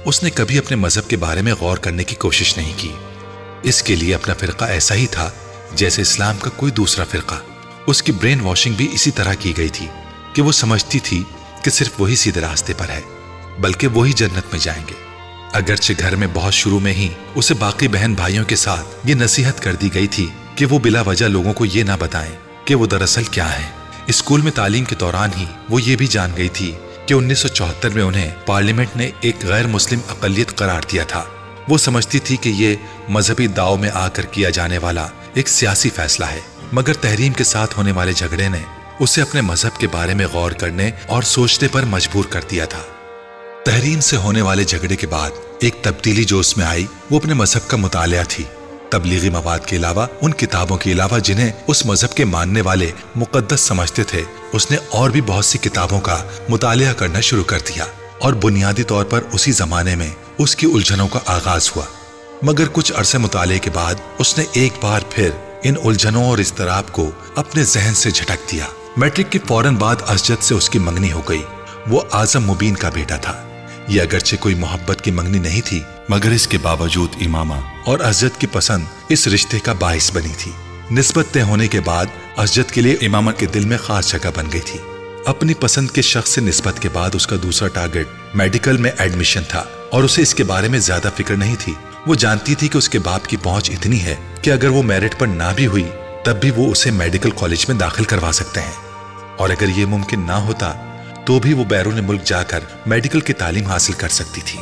اس نے کبھی اپنے مذہب کے بارے میں غور کرنے کی کوشش نہیں کی۔ اس کے لیے اپنا فرقہ ایسا ہی تھا جیسے اسلام کا کوئی دوسرا فرقہ۔ اس کی برین واشنگ بھی اسی طرح کی گئی تھی کہ وہ سمجھتی تھی کہ صرف وہی سیدھے راستے پر ہے، بلکہ وہی جنت میں جائیں گے۔ اگرچہ گھر میں بہت شروع میں ہی اسے باقی بہن بھائیوں کے ساتھ یہ نصیحت کر دی گئی تھی کہ وہ بلا وجہ لوگوں کو یہ نہ بتائیں کہ وہ دراصل کیا ہے۔ اسکول میں تعلیم کے دوران ہی وہ یہ بھی جان گئی تھی کہ انیس سو چوہتر میں انہیں پارلیمنٹ نے ایک غیر مسلم اقلیت قرار دیا تھا۔ وہ سمجھتی تھی کہ یہ مذہبی داؤ میں آ کر کیا جانے والا ایک سیاسی فیصلہ ہے، مگر تحریم کے ساتھ ہونے والے جھگڑے نے اسے اپنے مذہب کے بارے میں غور کرنے اور سوچنے پر مجبور کر دیا تھا۔ تحریم سے ہونے والے جھگڑے کے بعد ایک تبدیلی جو اس میں آئی وہ اپنے مذہب کا مطالعہ تھی۔ تبلیغی مواد کے علاوہ، ان کتابوں کے علاوہ جنہیں اس مذہب کے ماننے والے مقدس سمجھتے تھے، اس نے اور بھی بہت سی کتابوں کا مطالعہ کرنا شروع کر دیا، اور بنیادی طور پر اسی زمانے میں اس کی الجھنوں کا آغاز ہوا۔ مگر کچھ عرصے مطالعے کے بعد اس نے ایک بار پھر ان الجھنوں اور اضطراب کو اپنے ذہن سے جھٹک دیا۔ میٹرک کے فوراً بعد اسجد سے اس کی منگنی ہو گئی۔ وہ اعظم مبین کا بیٹا تھا۔ یہ اگرچہ کوئی محبت کی منگنی نہیں تھی، مگر اس کے باوجود امامہ اور اسجد کی پسند اس رشتے کا باعث بنی تھی۔ نسبت طے ہونے کے بعد اسجد کے لیے امامہ کے دل میں خاص جگہ بن گئی تھی۔ اپنی پسند کے شخص سے نسبت کے بعد اس کا دوسرا ٹارگٹ میڈیکل میں ایڈمیشن تھا، اور اسے اس کے بارے میں زیادہ فکر نہیں تھی۔ وہ جانتی تھی کہ اس کے باپ کی پہنچ اتنی ہے کہ اگر وہ میرٹ پر نہ بھی ہوئی تب بھی وہ اسے میڈیکل کالج میں داخل کروا سکتے ہیں، اور اگر یہ ممکن نہ ہوتا تو بھی وہ بیرون ملک جا کر میڈیکل کی تعلیم حاصل کر سکتی تھی۔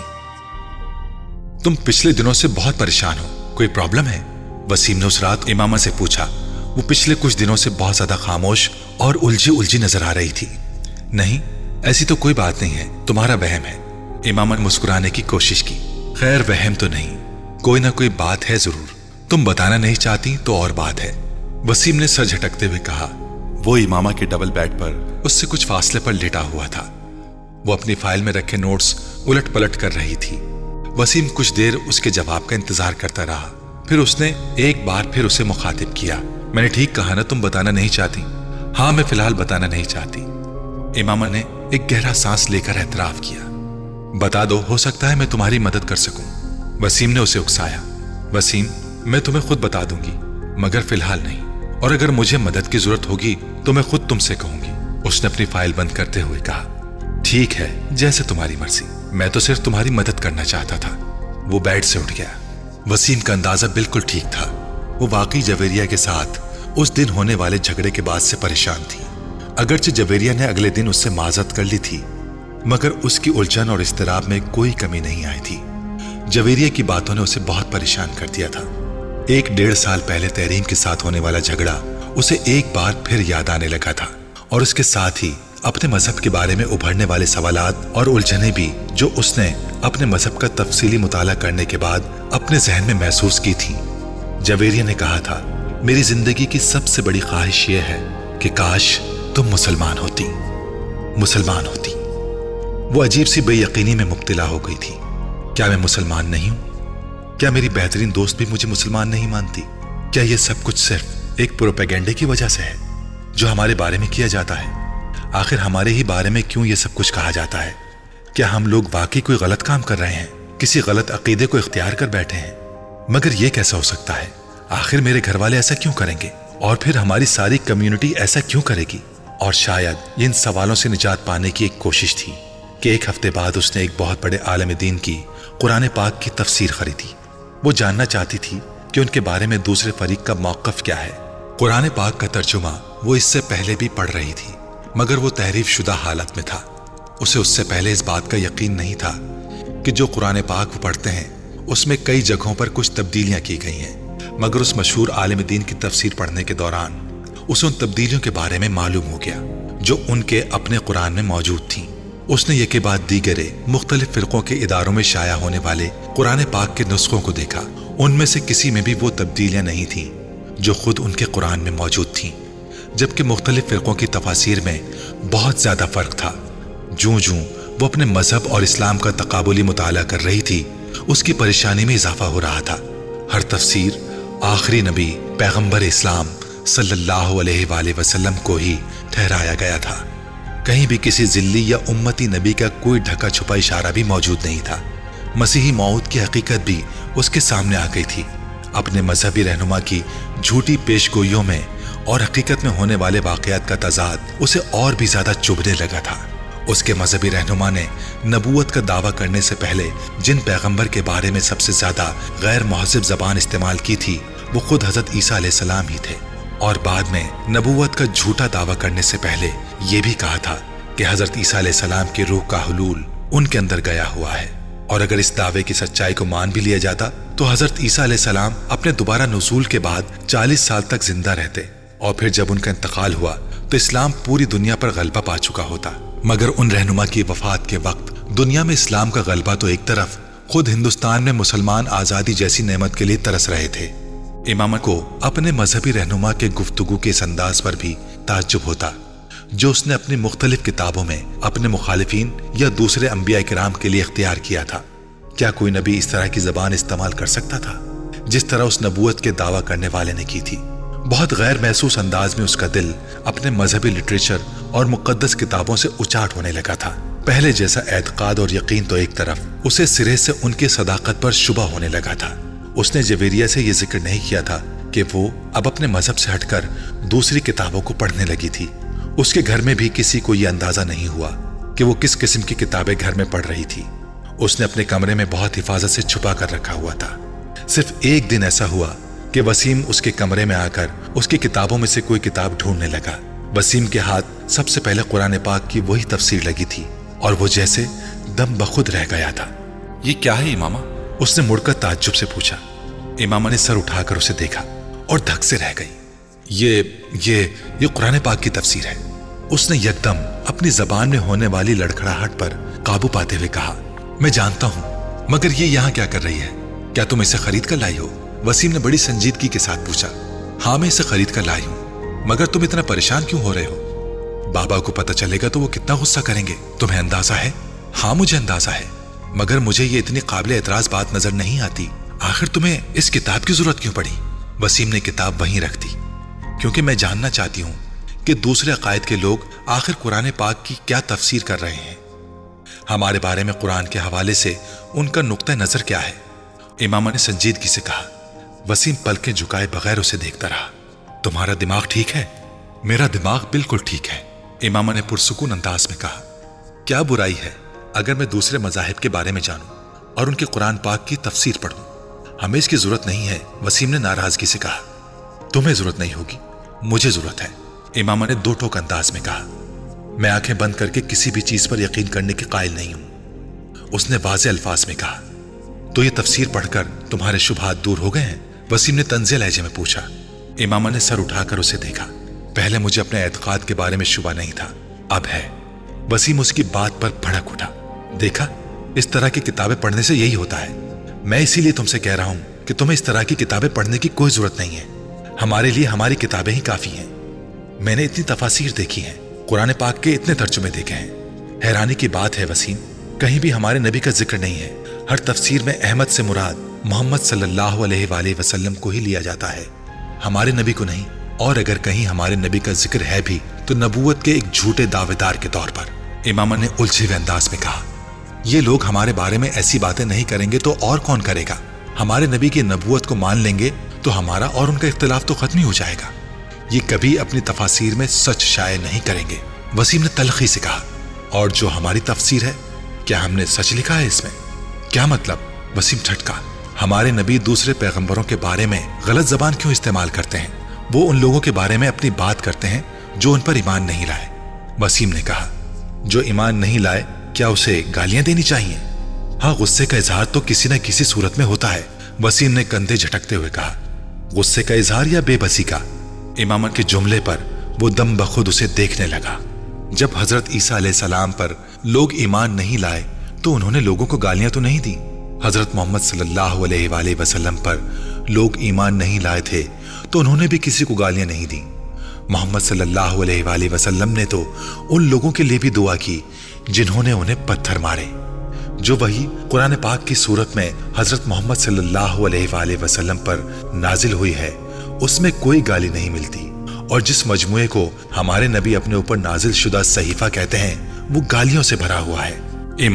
تم پچھلے دنوں سے بہت پریشان ہو، کوئی پرابلم ہے؟ وسیم نے اس رات امامہ سے پوچھا۔ وہ پچھلے کچھ دنوں سے بہت زیادہ خاموش اور الجھی الجھی نظر آ رہی تھی۔ نہیں، ایسی تو کوئی بات نہیں ہے، تمہارا وہم ہے۔ امامہ نے مسکرانے کی کوشش کی۔ خیر، وہم تو نہیں، کوئی نہ کوئی بات ہے ضرور، تم بتانا نہیں چاہتی تو اور بات ہے، وسیم نے سر جھٹکتے ہوئے کہا۔ وہ امامہ کے ڈبل بیڈ پر اس سے کچھ فاصلے پر لیٹا ہوا تھا۔ وہ اپنی فائل میں رکھے نوٹس الٹ پلٹ کر رہی تھی۔ وسیم کچھ دیر اس کے جواب کا انتظار کرتا رہا، پھر اس نے ایک بار پھر اسے مخاطب کیا۔ میں نے ٹھیک کہا نا، تم بتانا نہیں چاہتی؟ ہاں، میں فی الحال بتانا نہیں چاہتی۔ امامہ نے ایک گہرا سانس لے کر اعتراف کیا۔ بتا دو، ہو سکتا ہے میں تمہاری مدد کر سکوں۔ وسیم نے اسے اکسایا۔ وسیم، میں تمہیں خود بتا دوں گی، مگر فی الحال نہیں، اور اگر مجھے مدد کی ضرورت ہوگی تو میں خود تم سے کہوں گی۔ اس نے اپنی فائل بند کرتے ہوئے کہا۔ ٹھیک ہے، جیسے تمہاری مرضی، میں تو صرف تمہاری مدد کرنا چاہتا تھا۔ وہ بیڈ سے اٹھ گیا۔ وسیم کا اندازہ بالکل ٹھیک تھا۔ وہ واقعی جویریہ کے ساتھ اس دن ہونے والے جھگڑے کے بعد سے پریشان تھی۔ اگرچہ جویریہ نے اگلے دن اس سے معذرت کر لی تھی، مگر اس کی الجھن اور اضطراب میں کوئی کمی نہیں آئی تھی۔ جویریہ کی باتوں نے اسے بہت پریشان کر دیا تھا۔ ایک ڈیڑھ سال پہلے تحریم کے ساتھ ہونے والا جھگڑا اسے ایک بار پھر یاد آنے لگا تھا، اور اس کے ساتھ ہی اپنے مذہب کے بارے میں ابھرنے والے سوالات اور الجھنیں بھی، جو اس نے اپنے مذہب کا تفصیلی مطالعہ کرنے کے بعد اپنے ذہن میں محسوس کی تھی۔ جویریہ نے کہا تھا، میری زندگی کی سب سے بڑی خواہش یہ ہے کہ کاش تم مسلمان ہوتی، مسلمان ہوتی۔ وہ عجیب سی بے یقینی میں مبتلا ہو گئی تھی۔ کیا میں مسلمان نہیں ہوں؟ کیا میری بہترین دوست بھی مجھے مسلمان نہیں مانتی؟ کیا یہ سب کچھ صرف ایک پروپیگنڈے کی وجہ سے ہے جو ہمارے بارے میں کیا جاتا ہے؟ آخر ہمارے ہی بارے میں کیوں یہ سب کچھ کہا جاتا ہے؟ کیا ہم لوگ واقعی کوئی غلط کام کر رہے ہیں، کسی غلط عقیدے کو اختیار کر بیٹھے ہیں؟ مگر یہ کیسا ہو سکتا ہے؟ آخر میرے گھر والے ایسا کیوں کریں گے، اور پھر ہماری ساری کمیونٹی ایسا کیوں کرے گی؟ اور شاید ان سوالوں سے نجات پانے کی ایک کوشش تھی کہ ایک ہفتے بعد اس نے ایک بہت بڑے عالم دین کی قرآن پاک کی تفسیر خریدی۔ وہ جاننا چاہتی تھی کہ ان کے بارے میں دوسرے فریق کا موقف کیا ہے۔ قرآن پاک کا ترجمہ وہ اس سے پہلے بھی پڑھ رہی تھی، مگر وہ تحریف شدہ حالت میں تھا۔ اسے اس سے پہلے اس بات کا یقین نہیں تھا کہ جو قرآن پاک وہ پڑھتے ہیں اس میں کئی جگہوں پر کچھ تبدیلیاں کی گئی ہیں، مگر اس مشہور عالم دین کی تفسیر پڑھنے کے دوران اسے ان تبدیلیوں کے بارے میں معلوم ہو گیا جو ان کے اپنے قرآن میں موجود تھیں۔ اس نے یہ کے بعد دیگرے مختلف فرقوں کے اداروں میں شائع ہونے والے قرآن پاک کے نسخوں کو دیکھا۔ ان میں سے کسی میں بھی وہ تبدیلیاں نہیں تھیں جو خود ان کے قرآن میں موجود تھیں، جبکہ مختلف فرقوں کی تفاسیر میں بہت زیادہ فرق تھا۔ جوں جوں وہ اپنے مذہب اور اسلام کا تقابلی مطالعہ کر رہی تھی، اس کی پریشانی میں اضافہ ہو رہا تھا۔ ہر تفسیر آخری نبی پیغمبر اسلام صلی اللہ علیہ وآلہ وسلم کو ہی ٹھہرایا گیا تھا۔ کہیں بھی کسی ذلی یا امتی نبی کا کوئی ڈھکا چھپا اشارہ بھی موجود نہیں تھا۔ मसीही मौत की हकीकत भी उसके सामने आ गई थी। अपने मजहबी रहनुमा की झूठी पेशगोइयों में और हकीकत में होने वाले वाकयात का तजाद उसे और भी ज्यादा चुभने लगा था। उसके मजहबी रहनुमा ने नबूवत का दावा करने से पहले जिन पैगंबर के बारे में सबसे ज्यादा गैर महज़िब जबान इस्तेमाल की थी वो खुद हजरत ईसा अलैहिस्सलाम ही थे, और बाद में नबूवत का झूठा दावा करने से पहले ये भी कहा था कि हजरत ईसा अलैहिस्सलाम की रूह का हुलूल उनके अंदर गया हुआ है। और अगर इस दावे की सच्चाई को मान भी लिया जाता तो हजरत ईसा अलैहिस्सलाम अपने दोबारा नुज़ूल के बाद चालीस साल तक जिंदा रहते, और फिर जब उनका इंतकाल हुआ तो इस्लाम पूरी दुनिया पर गलबा पा चुका होता। मगर उन रहनुमा की वफात के वक्त दुनिया में इस्लाम का गलबा तो एक तरफ, खुद हिंदुस्तान में मुसलमान आजादी जैसी नेमत के लिए तरस रहे थे। इमाम को अपने मजहबी रहनुमा के गुफ्तगू के इस अंदाज पर भी ताज्जुब होता जो उसने अपनी मुख्तलिफ किताबों में अपने मुखालिफिन या दूसरे अंबिया किराम के लिए इख्तियार किया था। क्या कोई नबी इस तरह की जबान इस्तेमाल कर सकता था जिस तरह उस नबूवत के दावा करने वाले ने की थी? बहुत गैर महसूस अंदाज में उसका दिल अपने मजहबी लिटरेचर और मुकद्दस किताबों से उचाट होने लगा था। पहले जैसा एतकाद और यकीन तो एक तरफ, उसे सिरे से उनकी सदाकत पर शुबा होने लगा था। उसने जवेरिया से यह जिक्र नहीं किया था कि वो अब अपने मजहब से हटकर दूसरी किताबों को पढ़ने लगी थी। उसके घर में भी किसी को यह अंदाजा नहीं हुआ कि वो किस किस्म की किताबें घर में पढ़ रही थी। उसने अपने कमरे में बहुत हिफाजत से छुपा कर रखा हुआ था। सिर्फ एक दिन ऐसा हुआ कि वसीम उसके कमरे में आकर उसकी किताबों में से कोई किताब ढूंढने लगा। वसीम के हाथ सबसे पहले कुरान पाक की वही तफसीर लगी थी और वो जैसे दम बखुद रह गया था। ये क्या है इमामा? उसने मुड़कर ताज्जुब से पूछा। इमामा ने सर उठाकर उसे देखा और धक से रह गई। ये ये ये कुरान पाक की तफसीर है। उसने यकदम अपनी जबान में होने वाली लड़खड़ाहट पर काबू पाते हुए कहा, मैं जानता हूं, मगर ये यहाँ क्या कर रही है? क्या तुम इसे खरीद कर लाई हो? वसीम ने बड़ी संजीदगी के साथ पूछा। हाँ, मैं इसे खरीद कर लाई हूं, मगर तुम इतना परेशान क्यों हो रहे हो? बाबा को पता चलेगा तो वो कितना गुस्सा करेंगे, तुम्हें अंदाजा है? हाँ, मुझे अंदाजा है, मगर मुझे ये इतनी काबिल एतराज बात नजर नहीं आती। आखिर तुम्हें इस किताब की जरूरत क्यों पड़ी? वसीम ने किताब वहीं रख दी, क्योंकि मैं जानना चाहती हूं कि दूसरे अकायद के लोग आखिर कुरान पाक की क्या तफसीर कर रहे हैं। हमारे बारे में कुरान के हवाले से उनका नुक्ता नजर क्या है? इमामा ने संजीदगी से कहा। वसीम पलकें झुकाए बगैर उसे देखता रहा। तुम्हारा दिमाग ठीक है? मेरा दिमाग बिल्कुल ठीक है, इमामा ने पुरसुकून अंदाज में कहा। क्या बुराई है अगर मैं दूसरे मजाहिब के बारे में जानूं और उनके कुरान पाक की तफसीर पढ़ूं? हमें इसकी जरूरत नहीं है, वसीम ने नाराजगी से कहा। तुम्हें जरूरत नहीं होगी, मुझे जरूरत है, इमामा ने दो टोक अंदाज में कहा। मैं आंखें बंद करके किसी भी चीज पर यकीन करने के कायल नहीं हूं, उसने वाज़े अल्फाज में कहा। तो ये तफसीर पढ़कर तुम्हारे शुबहात दूर हो गए हैं? वसीम ने तंज़े लहजे में पूछा। इमामा ने सर उठाकर उसे देखा। पहले मुझे अपने एतकाद के बारे में शुबा नहीं था, अब है। वसीम उसकी बात पर भड़क उठा। देखा, इस तरह की किताबें पढ़ने से यही होता है। मैं इसीलिए तुमसे कह रहा हूं कि तुम्हें इस तरह की किताबें पढ़ने की कोई जरूरत नहीं है। हमारे लिए हमारी किताबें ही काफी हैं। मैंने इतनी तफासीर देखी हैं, कुरान पाक के इतने तर्जुमे देखे हैं। हैरानी की बात है वसीम, कहीं भी हमारे नबी का जिक्र नहीं है। हर तफसीर में अहमद से मुराद मोहम्मद सल्लल्लाहु अलैहि वसल्लम को ही लिया जाता है, हमारे नबी को नहीं। और अगर कहीं हमारे नबी का जिक्र है भी तो नबूवत के एक झूठे दावेदार के तौर पर, इमामा ने उलझे हुए अंदाज में कहा। ये लोग हमारे बारे में ऐसी बातें नहीं करेंगे तो और कौन करेगा? हमारे नबी की नबूवत को मान लेंगे तो हमारा और उनका इख्तिलाफ तो खत्म ही हो जाएगा। ये कभी अपनी तफासीर में सच शाये नहीं करेंगे, वसीम ने तलखी से कहा। और जो हमारी तफसीर है, क्या हमने सच लिखा है इसमें? क्या मतलब? वसीम ठटका। हमारे नबी दूसरे पैगंबरों के बारे में गलत जबान क्यों इस्तेमाल करते हैं? वो उन लोगों के बारे में अपनी बात करते हैं जो उन पर ईमान नहीं लाए। वसीम ने कहा, जो ईमान नहीं लाए क्या उसे गालियां देनी चाहिए? हाँ, गुस्से का इजहार तो किसी न किसी सूरत में होता है, वसीम ने कंधे झटकते हुए कहा। गुस्से का इजहार या बेबसी का? इमाम के जुमले पर वो दम बखुद उसे देखने लगा। जब हजरत ईसा अलैहिस्सलाम पर लोग ईमान नहीं लाए तो उन्होंने लोगों को गालियां तो नहीं दी। हजरत मोहम्मद सल्लल्लाहु अलैहि वसल्लम पर लोग ईमान नहीं लाए थे तो उन्होंने भी किसी को गालियां नहीं दी। मोहम्मद सल्लल्लाहु अलैहि वसल्लम ने तो उन लोगों के लिए भी दुआ की जिन्होंने उन्हें पत्थर मारे। जो वही कुरान पाक की सूरत में हजरत मोहम्मद सल्लल्लाहु अलैहि वसल्लम पर नाजिल हुई है, उसमें कोई गाली नहीं मिलती। और जिस मजमुए को हमारे नबी अपने ऊपर नाजिल शुदा सहीफा कहते हैं, वो गालियों से भरा हुआ है। इमामा,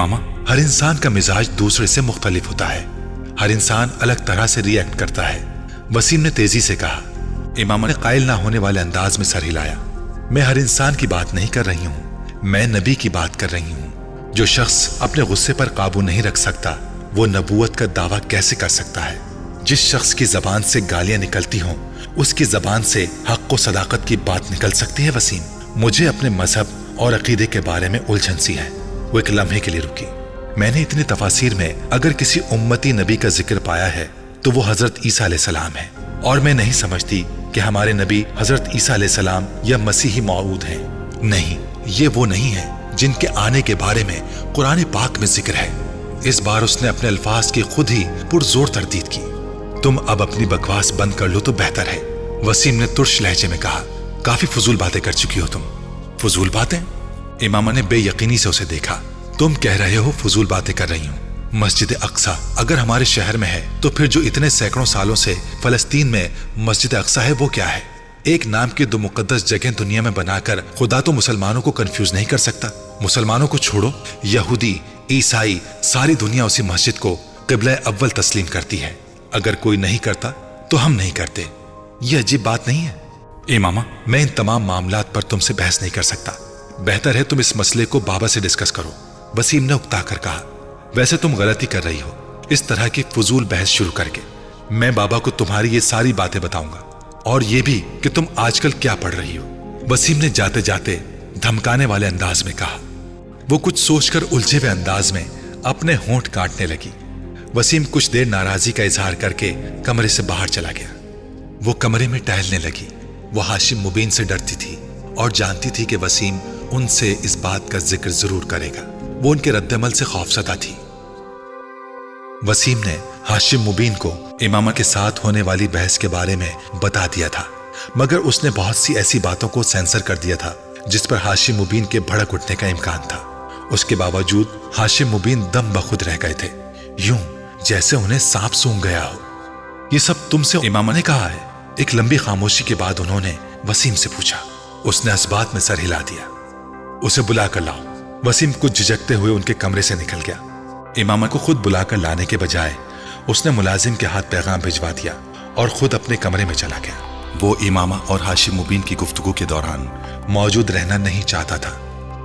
ہر انسان کا مزاج دوسرے سے مختلف ہوتا ہے، ہر انسان الگ طرح سے ری ایکٹ کرتا ہے۔ وسیم نے تیزی سے کہا۔ امامہ نے قائل نہ ہونے والے انداز میں سر ہلایا۔ میں ہر انسان کی بات نہیں کر رہی ہوں، میں نبی کی بات کر رہی ہوں۔ جو شخص اپنے غصے پر قابو نہیں رکھ سکتا وہ نبوت کا دعویٰ کیسے کر سکتا ہے؟ جس شخص کی زبان سے گالیاں نکلتی ہوں اس کی زبان سے حق و صداقت کی بات نکل سکتی ہے؟ وسیم، مجھے اپنے مذہب اور عقیدے کے بارے میں الجھن سی ہے۔ وہ ایک لمحے کے لیے رکی۔ میں نے اتنی تفاسیر میں اگر کسی امتی نبی کا ذکر پایا ہے تو وہ حضرت عیسیٰ علیہ السلام ہے، اور میں نہیں سمجھتی کہ ہمارے نبی حضرت عیسیٰ علیہ السلام یا مسیحی موعود ہیں۔ نہیں، یہ وہ نہیں ہے جن کے آنے کے بارے میں قرآن پاک میں ذکر ہے۔ اس بار اس نے اپنے الفاظ کی خود ہی پرزور تردید کی۔ تم اب اپنی بکواس بند کر لو تو بہتر ہے، وسیم نے ترش لہجے میں کہا۔ کافی فضول باتیں کر چکی ہو تم۔ فضول باتیں؟ امامہ نے بے یقینی سے اسے دیکھا۔ تم کہہ رہے ہو فضول باتیں کر رہی ہوں۔ مسجد اقصی اگر ہمارے شہر میں ہے تو پھر جو اتنے سینکڑوں سالوں سے فلسطین میں مسجد اقصی ہے وہ کیا ہے؟ ایک نام کی دو مقدس جگہیں دنیا میں بنا کر خدا تو مسلمانوں کو کنفیوز نہیں کر سکتا۔ مسلمانوں کو چھوڑو، یہودی، عیسائی، ساری دنیا اسی مسجد کو قبلہ اول تسلیم کرتی ہے۔ اگر کوئی نہیں کرتا تو ہم نہیں کرتے۔ یہ عجیب بات نہیں ہے؟ امامہ، میں ان تمام معاملات پر تم سے بحث نہیں کر سکتا۔ بہتر ہے تم اس مسئلے کو بابا سے ڈسکس کرو، وسیم نے اکتا کر کہا۔ ویسے تم غلطی کر رہی ہو اس طرح کی فضول بحث شروع کر کے۔ میں بابا کو تمہاری یہ ساری باتیں بتاؤں گا، اور یہ بھی کہ تم آج کل کیا پڑھ رہی ہو، وسیم نے جاتے جاتے دھمکانے والے انداز میں کہا۔ وہ کچھ سوچ کر الجھے ہوئے انداز میں اپنے ہونٹ کاٹنے لگی۔ وسیم کچھ دیر ناراضی کا اظہار کر کے کمرے سے باہر چلا گیا۔ وہ کمرے میں ٹہلنے لگی۔ وہ ہاشم مبین سے ڈرتی تھی اور جانتی تھی کہ وسیم ان سے اس بات کا ذکر ضرور کرے گا۔ وہ ان کے رد عمل سے خوفزدہ تھی۔ وسیم نے ہاشم مبین کو امامہ کے ساتھ ہونے والی بحث کے بارے میں بتا دیا تھا، مگر اس نے بہت سی ایسی باتوں کو سینسر کر دیا تھا جس پر ہاشم مبین کے بھڑک اٹھنے کا امکان تھا۔ اس کے باوجود ہاشم مبین دم بخود رہ گئے تھے، یوں جیسے انہیں سانپ سونگ گیا ہو۔ یہ سب تم سے امامہ نے کہا ہے؟ ایک لمبی خاموشی کے بعد انہوں نے وسیم سے پوچھا۔ اس نے اس بات میں سر ہلا دیا۔ اسے بلا کر لاؤ۔ وسیم کچھ جھجکتے ہوئے ان کے کمرے سے نکل گیا۔ امامہ کو خود بلا کر لانے کے بجائے اس نے ملازم کے ہاتھ پیغام بھجوا دیا اور خود اپنے کمرے میں چلا گیا۔ وہ امامہ اور ہاشم مبین کی گفتگو کے دوران موجود رہنا نہیں چاہتا تھا۔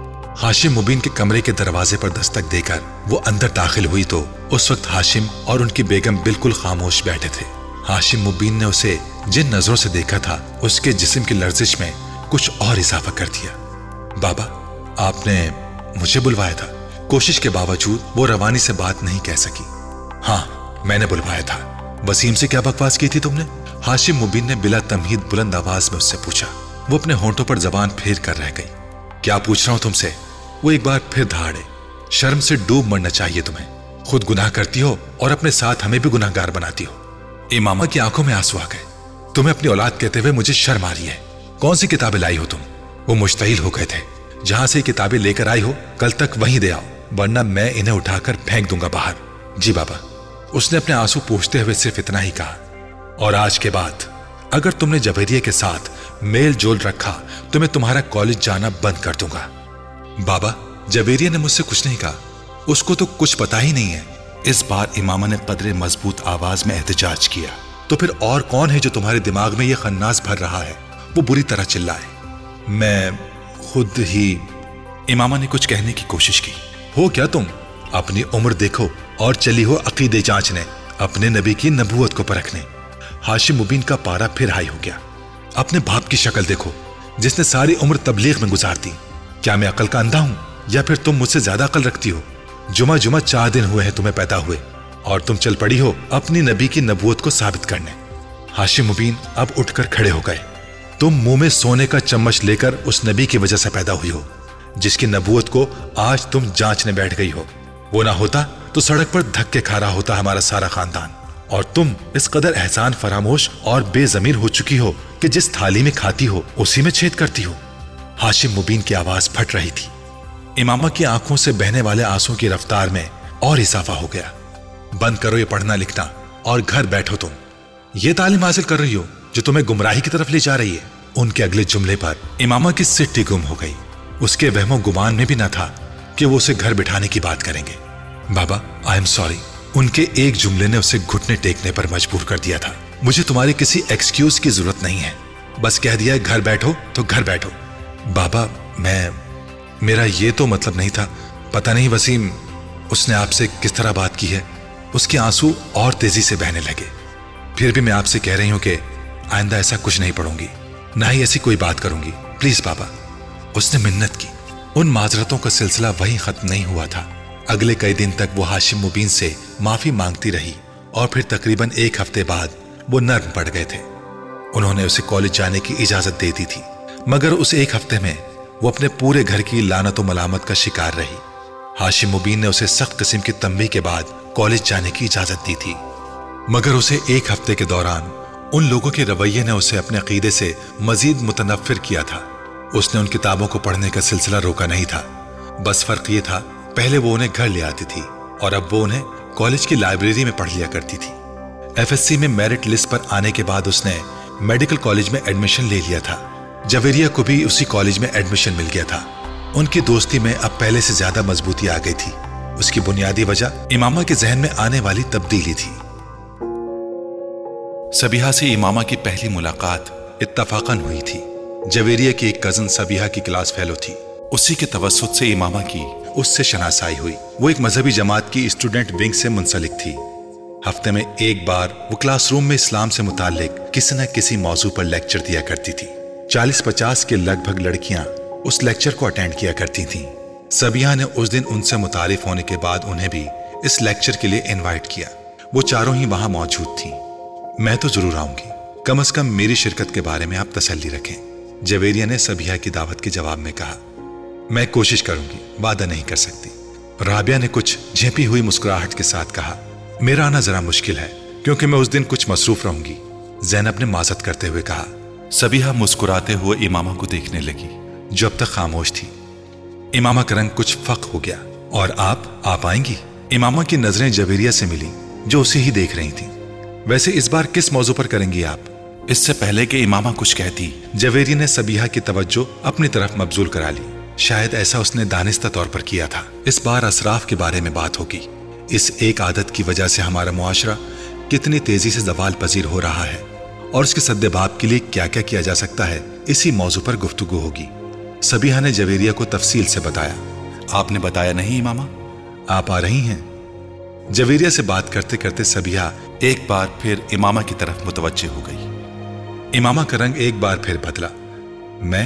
ہاشم مبین کے کمرے کے دروازے پر دستک دے کر وہ اندر داخل ہوئی تو اس وقت ہاشم اور ان کی بیگم بالکل خاموش بیٹھے تھے۔ ہاشم مبین نے اسے جن نظروں سے دیکھا تھا اس کے جسم کی لرزش میں کچھ اور اضافہ کر دیا۔ بابا، آپ نے مجھے بلوایا تھا؟ کوشش کے باوجود وہ روانی سے بات نہیں کہہ سکی۔ ہاں، میں نے بلوایا تھا۔ وسیم سے کیا بکواس کی تھی تم نے؟ ہاشم مبین نے بلا تمہید بلند آواز میں اس سے پوچھا۔ وہ اپنے ہونٹوں پر زبان پھیر کر رہ گئی۔ کیا پوچھ رہا ہوں تم سے؟ وہ ایک بار پھر دھاڑے۔ شرم سے ڈوب مرنا چاہیے تمہیں۔ خود گناہ کرتی ہو اور اپنے ساتھ ہمیں بھی گناہ گار بناتی ہو۔ امامہ کی آنکھوں میں آنسو آ گئے۔ تمہیں اپنی اولاد کہتے ہوئے مجھے شرم آ رہی ہے۔ کون سی کتابیں لائی ہو تم؟ وہ مشتعل ہو گئے تھے۔ جہاں سے کتابیں لے کر آئی ہو کل تک وہیں دے آؤ، ورنہ میں انہیں اٹھا کر پھینک دوں گا باہر۔ جی بابا، اس نے اپنے آنسو پوچھتے ہوئے صرف اتنا ہی کہا۔ اور آج کے بعد اگر تم نے جبیریہ کے ساتھ میل جول رکھا تو میں تمہارا کالج جانا بند کر دوں گا۔ بابا، جبیریہ نے مجھ سے کچھ نہیں کہا، اس کو تو کچھ پتا ہی نہیں ہے۔ اس بار امامہ نے قدرے مضبوط آواز میں احتجاج کیا۔ تو پھر اور کون ہے جو تمہارے دماغ میں یہ خناس بھر رہا ہے؟ وہ بری طرح چلائے۔ میں خود ہی۔ امامہ نے کچھ کہنے کی کوشش کی۔ ہو کیا تم؟ اپنی عمر دیکھو اور چلی ہو عقیدے جانچنے، اپنے نبی کی نبوت کو پرکھنے۔ ہاشم مبین کا پارا پھر ہائی ہو گیا۔ اپنے باپ کی شکل دیکھو جس نے ساری عمر تبلیغ میں گزار دی۔ کیا میں عقل کا اندھا ہوں یا پھر تم مجھ سے زیادہ عقل رکھتی ہو؟ جمعہ جمعہ چار دن ہوئے ہیں تمہیں پیدا ہوئے اور تم چل پڑی ہو اپنی نبی کی نبوت کو ثابت کرنے۔ ہاشم مبین اب اٹھ کر کھڑے ہو گئے۔ تم منہ میں سونے کا چمچ لے کر اس نبی کی وجہ سے پیدا ہوئی ہو جس کی نبوت کو آج تم جانچنے بیٹھ گئی ہو۔ وہ نہ ہوتا تو سڑک پر دھکے کھا رہا ہوتا ہمارا سارا خاندان، اور تم اس قدر احسان فراموش اور بے ضمیر ہو چکی ہو کہ جس تھالی میں کھاتی ہو اسی میں چھید کرتی ہو۔ ہاشم مبین کی آواز پھٹ رہی تھی۔ امامہ کی آنکھوں سے بہنے والے آنسوں کی رفتار میں اور اضافہ ہو گیا۔ بند کرو یہ پڑھنا لکھنا اور گھر بیٹھو۔ تم یہ تعلیم حاصل کر رہی ہو جو تمہیں گمراہی کی طرف لے جا رہی ہے۔ ان کے اگلے جملے پر امامہ کی سٹی گم ہو گئی۔ اس کے وہم و گمان میں بھی نہ تھا کہ وہ اسے گھر بٹھانے کی بات کریں گے۔ बाबा, आई एम सॉरी। उनके एक जुमले ने उसे घुटने टेकने पर मजबूर कर दिया था। मुझे तुम्हारी किसी एक्सक्यूज की जरूरत नहीं है, बस कह दिया है घर बैठो तो घर बैठो। बाबा, मैं मेरा ये तो मतलब नहीं था। पता नहीं वसीम उसने आपसे किस तरह बात की है। उसके आंसू और तेजी से बहने लगे। फिर भी मैं आपसे कह रही हूं कि आइंदा ऐसा कुछ नहीं पढ़ूंगी, ना ही ऐसी कोई बात करूंगी, प्लीज बाबा। उसने मिन्नत की। उन माजरतों का सिलसिला वहीं खत्म नहीं हुआ था। अगले कई दिन तक वो हाशिम मुबीन से माफी मांगती रही और फिर तकरीबन एक हफ्ते बाद वो नर्म पड़ गए थे। उन्होंने उसे कॉलेज जाने की इजाजत दे दी थी, मगर उस एक हफ्ते में वो अपने पूरे घर की लानत और मलामत का शिकार रही। हाशिम मुबीन ने उसे सख्त किस्म की तंबीह के बाद कॉलेज जाने की इजाजत दी थी, मगर उसे एक हफ्ते के दौरान उन लोगों के रवैये ने उसे अपने अकीदे से मजीद मुतनफ्फिर किया था। उसने उन किताबों को पढ़ने का सिलसिला रोका नहीं था। बस फर्क ये था, पहले वो उन्हें घर ले आती थी और अब वो उन्हें कॉलेज की लाइब्रेरी में पढ़ लिया करती थी। एफएससी में मेरिट लिस्ट पर आने के बाद उसने मेडिकल कॉलेज में एडमिशन ले लिया था। जवेरिया को भी उसी कॉलेज में एडमिशन मिल गया था। उनकी दोस्ती में अब पहले से ज्यादा मजबूती आ गई थी। उसकी बुनियादी वजह इमामा के जहन में आने वाली तब्दीली थी। सबीहा से इमामा की पहली मुलाकात इत्तफाकन हुई थी। जवेरिया की एक कजन सबीहा की क्लास फेलो थी। उसी के तवस्सुत से इमामा की उससे शनासाई हुई। वो एक मजहबी जमात की स्टूडेंट विंग से मुंसलिक थी। हफ्ते में एक बार वो क्लासरूम में इस्लाम से मुताल्लिक किसी न किसी मौजू पर लेक्चर दिया करती थी। चालीस पचास के लगभग लड़कियां उस लेक्चर को अटेंड किया करती थीं। सबीहा ने उस दिन उनसे मुतारिफ होने के बाद उन्हें भी इस लेक्चर के लिए इनवाइट किया। वो चारों ही वहां मौजूद थीं। मैं तो जरूर आऊंगी, कम अज कम मेरी शिरकत के बारे में आप तसल्ली रखें, जवेरिया ने सबीहा की दावत के जवाब में कहा। मैं कोशिश करूंगी, वादा नहीं कर सकती, राबिया ने कुछ झेपी हुई मुस्कुराहट के साथ कहा। मेरा आना जरा मुश्किल है क्योंकि मैं उस दिन कुछ मसरूफ रहूंगी, जैनब ने माजरत करते हुए कहा। सबीहा मुस्कुराते हुए इमामा को देखने लगी जो अब तक खामोश थी। इमामा का रंग कुछ फक हो गया। और आप आप आएंगी? इमामा की नजरें जवेरिया से मिली जो उसे ही देख रही थी। वैसे इस बार किस मौजू पर करेंगी आप? इससे पहले कि इमामा कुछ कहती, जवेरिया ने सबीहा की तवज्जो अपनी तरफ मबजूल करा ली। शायद ऐसा उसने दानिस्ता तौर पर किया था। इस बार असराफ के बारे में बात होगी। इस एक आदत की वजह से हमारा मुआशरा कितनी तेजी से जवाल पजीर हो रहा है और उसके सद्देबाब के लिए क्या क्या किया जा सकता है, इसी मौजू पर गुफ्तगू होगी। सबीहा ने जवेरिया को तफसील से बताया। आपने बताया नहीं इमामा, आप आ रही हैं? जवेरिया से बात करते करते सबीहा एक बार फिर इमामा की तरफ मुतवज्जे हो गई। इमामा का रंग एक बार फिर बदला। मैं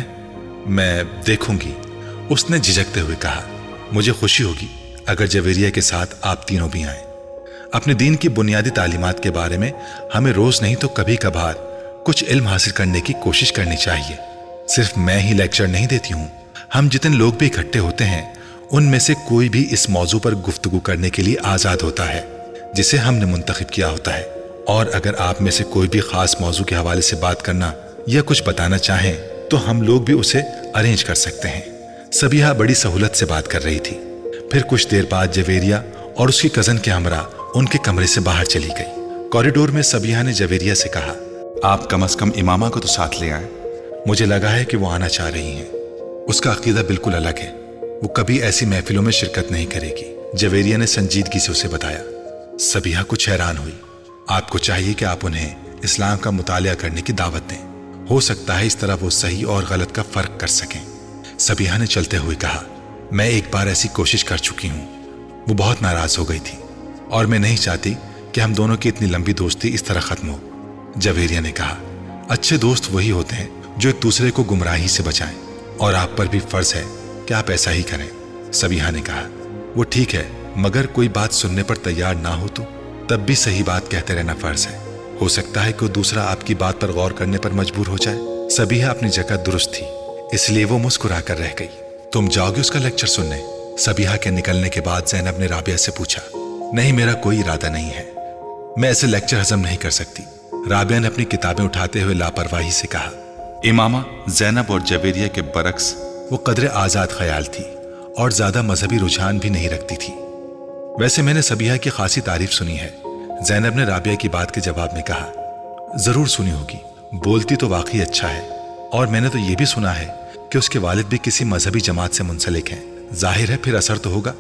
मैं देखूंगी, उसने झिझकते हुए कहा। मुझे खुशी होगी अगर जवेरिया के साथ आप तीनों भी आए। अपने दीन की बुनियादी तालीमात के बारे में हमें रोज नहीं तो कभी कभार कुछ इल्म हासिल करने की कोशिश करनी चाहिए। सिर्फ मैं ही लेक्चर नहीं देती हूँ, हम जितने लोग भी इकट्ठे होते हैं उनमें से कोई भी इस मौजू पर गुफ्तगू करने के लिए आजाद होता है जिसे हमने मुंतखब किया होता है। और अगर आप में से कोई भी खास मौजू के हवाले से बात करना या कुछ बताना चाहें तो हम लोग भी उसे अरेंज कर सकते हैं। सबीहा बड़ी सहूलत से बात कर रही थी। फिर कुछ देर बाद जवेरिया और उसकी कजन के हमरा उनके कमरे से बाहर चली गई। कॉरिडोर में सबीहा ने जवेरिया से कहा, आप कम से कम इमामा को तो साथ ले आए। मुझे लगा है कि वो आना चाह रही हैं। उसका अकीदा बिल्कुल अलग है, वो कभी ऐसी महफिलों में शिरकत नहीं करेगी, जवेरिया ने संजीदगी से उसे बताया। सबीहा कुछ हैरान हुई। आपको चाहिए कि आप उन्हें इस्लाम का मुतालिया करने की दावत दें। हो सकता है इस तरह वो सही और गलत का फर्क कर सकें। सबीहा ने चलते हुए कहा, मैं एक बार ऐसी कोशिश कर चुकी हूँ। वो बहुत नाराज हो गई थी और मैं नहीं चाहती कि हम दोनों की इतनी लंबी दोस्ती इस तरह खत्म हो। जवेरिया ने कहा, अच्छे दोस्त वही होते हैं जो एक दूसरे को गुमराही से बचाएं और आप पर भी फर्ज है कि आप ऐसा ही करें। सबीहा ने कहा, वो ठीक है, मगर कोई बात सुनने पर तैयार ना हो तो तब भी सही बात कहते रहना फर्ज है। हो सकता है कोई दूसरा आपकी बात पर गौर करने पर मजबूर हो जाए। सबीहा अपनी जगह दुरुस्त थी, इसलिए वो मुस्कुरा कर रह गई। तुम जाओगे उसका लेक्चर सुनने? सबीहा के निकलने के बाद जैनब ने राबिया से पूछा। नहीं, मेरा कोई इरादा नहीं है, मैं ऐसे लेक्चर हजम नहीं कर सकती, राबिया ने अपनी किताबें उठाते हुए लापरवाही से कहा। इमामा जैनब और जवेरिया के बरक्स वो कदरे आजाद ख्याल थी और ज्यादा मजहबी रुझान भी नहीं रखती थी। वैसे मैंने सबीहा की खासी तारीफ सुनी है, जैनब ने राबिया की बात के जवाब में कहा। जरूर सुनी होगी, बोलती तो वाकई अच्छा है और मैंने तो ये भी सुना है कि उसके वालिद भी किसी मजहबी जमात से मुंसलिक हैं। जाहिर है फिर असर तो होगा।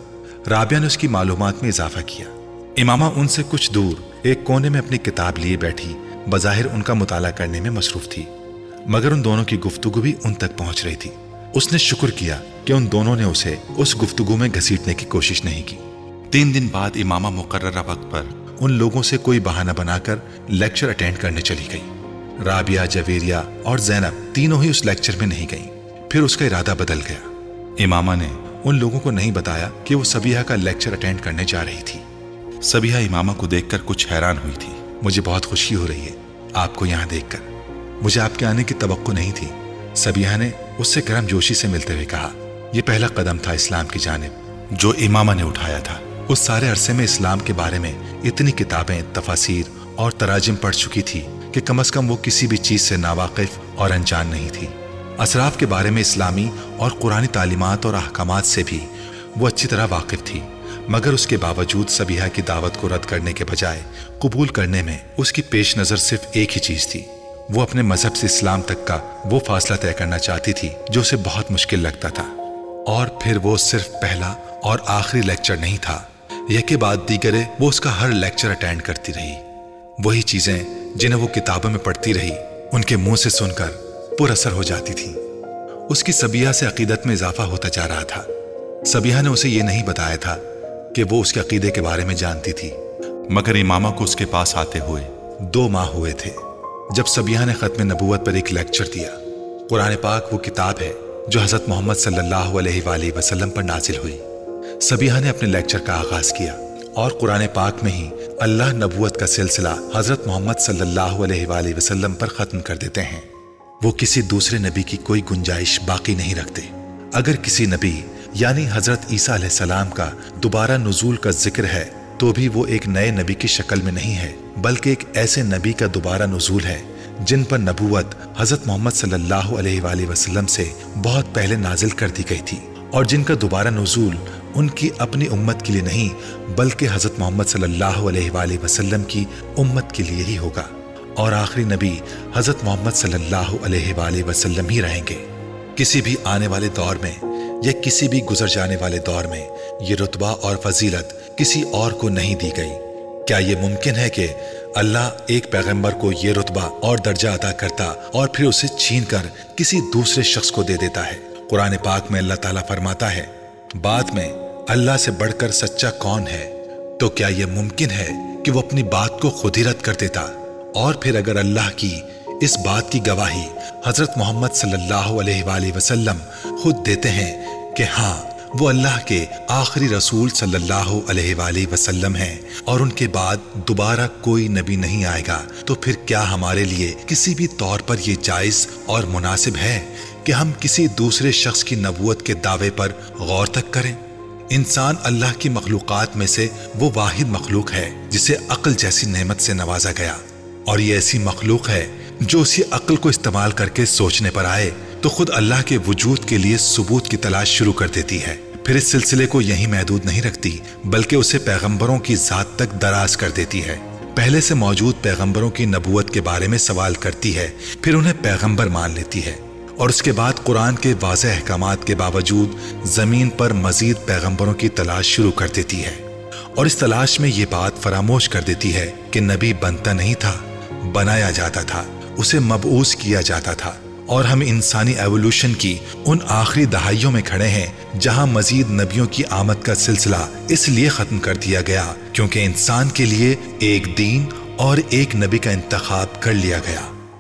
رابعہ نے اس کی معلومات میں اضافہ کیا۔ امامہ ان سے کچھ دور ایک کونے میں اپنی کتاب لیے بیٹھی بظاہر ان کا مطالعہ کرنے میں مصروف تھی، مگر ان دونوں کی گفتگو بھی ان تک پہنچ رہی تھی۔ اس نے شکر کیا کہ ان دونوں نے اسے اس گفتگو میں گھسیٹنے کی کوشش نہیں کی۔ تین دن بعد امامہ مقررہ وقت پر ان لوگوں سے کوئی بہانہ بنا کر لیکچر اٹینڈ کرنے چلی گئی۔ رابعہ، جویریہ اور زینب تینوں ہی اس لیکچر میں نہیں گئیں۔ پھر اس کا ارادہ بدل گیا۔ امامہ نے ان لوگوں کو نہیں بتایا کہ وہ سبیحہ کا لیکچر اٹینڈ کرنے جا رہی تھی۔ سبیحہ امامہ کو دیکھ کر کچھ حیران ہوئی تھی۔ مجھے بہت خوشی ہو رہی ہے آپ کو یہاں دیکھ کر، مجھے آپ کے آنے کی توقع نہیں تھی، سبیحہ نے اس سے گرم جوشی سے ملتے ہوئے کہا۔ یہ پہلا قدم تھا اسلام کی جانب جو امامہ نے اٹھایا تھا۔ اس سارے عرصے میں اسلام کے بارے میں اتنی کتابیں، تفاسیر اور تراجم پڑھ چکی تھی کہ کم از کم وہ کسی بھی چیز سے ناواقف اور انجان نہیں تھی۔ اسراف کے بارے میں اسلامی اور قرآنی تعلیمات اور احکامات سے بھی وہ اچھی طرح واقف تھی، مگر اس کے باوجود سبیحہ کی دعوت کو رد کرنے کے بجائے قبول کرنے میں اس کی پیش نظر صرف ایک ہی چیز تھی۔ وہ اپنے مذہب سے اسلام تک کا وہ فاصلہ طے کرنا چاہتی تھی جو اسے بہت مشکل لگتا تھا۔ اور پھر وہ صرف پہلا اور آخری لیکچر نہیں تھا، یکے بعد دیگرے وہ اس کا ہر لیکچر اٹینڈ کرتی رہی۔ وہی چیزیں جنہیں وہ کتابوں میں پڑھتی رہی ان کے منہ سے سن کر پر اثر ہو جاتی تھی۔ اس کی سبیحہ سے عقیدت میں اضافہ ہوتا جا رہا تھا۔ سبیحہ نے اسے یہ نہیں بتایا تھا کہ وہ اس کے عقیدے کے بارے میں جانتی تھی، مگر امامہ کو اس کے پاس آتے ہوئے دو ماہ ہوئے تھے جب سبیحہ نے ختم نبوت پر ایک لیکچر دیا۔ قرآن پاک وہ کتاب ہے جو حضرت محمد صلی اللہ علیہ وآلہ وسلم پر نازل ہوئی۔ سبیحہ نے اپنے لیکچر کا آغاز کیا اور قرآن پاک میں ہی اللہ نبوت کا سلسلہ حضرت محمد صلی اللہ علیہ وآلہ وسلم پر ختم کر دیتے ہیں۔ وہ کسی دوسرے نبی کی کوئی گنجائش باقی نہیں رکھتے۔ اگر کسی نبی یعنی حضرت عیسیٰ علیہ السلام کا دوبارہ نزول کا ذکر ہے تو بھی وہ ایک نئے نبی کی شکل میں نہیں ہے، بلکہ ایک ایسے نبی کا دوبارہ نزول ہے جن پر نبوت حضرت محمد صلی اللہ علیہ وآلہ وسلم سے بہت پہلے نازل کر دی گئی تھی، اور جن کا دوبارہ نزول ان کی اپنی امت کے لیے نہیں بلکہ حضرت محمد صلی اللہ علیہ وآلہ وسلم کی امت کے لیے ہی ہوگا، اور آخری نبی حضرت محمد صلی اللہ علیہ وآلہ وسلم ہی رہیں گے۔ کسی بھی آنے والے دور میں یا کسی بھی گزر جانے والے دور میں یہ رتبہ اور فضیلت کسی اور کو نہیں دی گئی۔ کیا یہ ممکن ہے کہ اللہ ایک پیغمبر کو یہ رتبہ اور درجہ عطا کرتا اور پھر اسے چھین کر کسی دوسرے شخص کو دے دیتا ہے؟ قرآن پاک میں اللہ تعالیٰ فرماتا ہے، بعد میں اللہ سے بڑھ کر سچا کون ہے؟ تو کیا یہ ممکن ہے کہ وہ اپنی بات کو خود ہی رد کر دیتا؟ اور پھر اگر اللہ کی اس بات کی گواہی حضرت محمد صلی اللہ علیہ وآلہ وسلم خود دیتے ہیں کہ ہاں وہ اللہ کے آخری رسول صلی اللہ علیہ وآلہ وسلم ہیں اور ان کے بعد دوبارہ کوئی نبی نہیں آئے گا، تو پھر کیا ہمارے لیے کسی بھی طور پر یہ جائز اور مناسب ہے کہ ہم کسی دوسرے شخص کی نبوت کے دعوے پر غور تک کریں؟ انسان اللہ کی مخلوقات میں سے وہ واحد مخلوق ہے جسے عقل جیسی نعمت سے نوازا گیا، اور یہ ایسی مخلوق ہے جو اسی عقل کو استعمال کر کے سوچنے پر آئے تو خود اللہ کے وجود کے لیے ثبوت کی تلاش شروع کر دیتی ہے، پھر اس سلسلے کو یہیں محدود نہیں رکھتی بلکہ اسے پیغمبروں کی ذات تک دراز کر دیتی ہے۔ پہلے سے موجود پیغمبروں کی نبوت کے بارے میں سوال کرتی ہے، پھر انہیں پیغمبر مان لیتی ہے، اور اس کے بعد قرآن کے واضح احکامات کے باوجود زمین پر مزید پیغمبروں کی تلاش شروع کر دیتی ہے، اور اس تلاش میں یہ بات فراموش کر دیتی ہے کہ نبی بنتا نہیں تھا، بنایا جاتا تھا، اسے مبعوث کیا جاتا تھا، اور ہم انسانی ایوولوشن کی ان آخری دہائیوں میں کھڑے ہیں جہاں مزید نبیوں کی آمد کا سلسلہ اس لیے ختم کر دیا گیا کیونکہ انسان کے لیے ایک دین اور ایک نبی کا انتخاب کر لیا گیا۔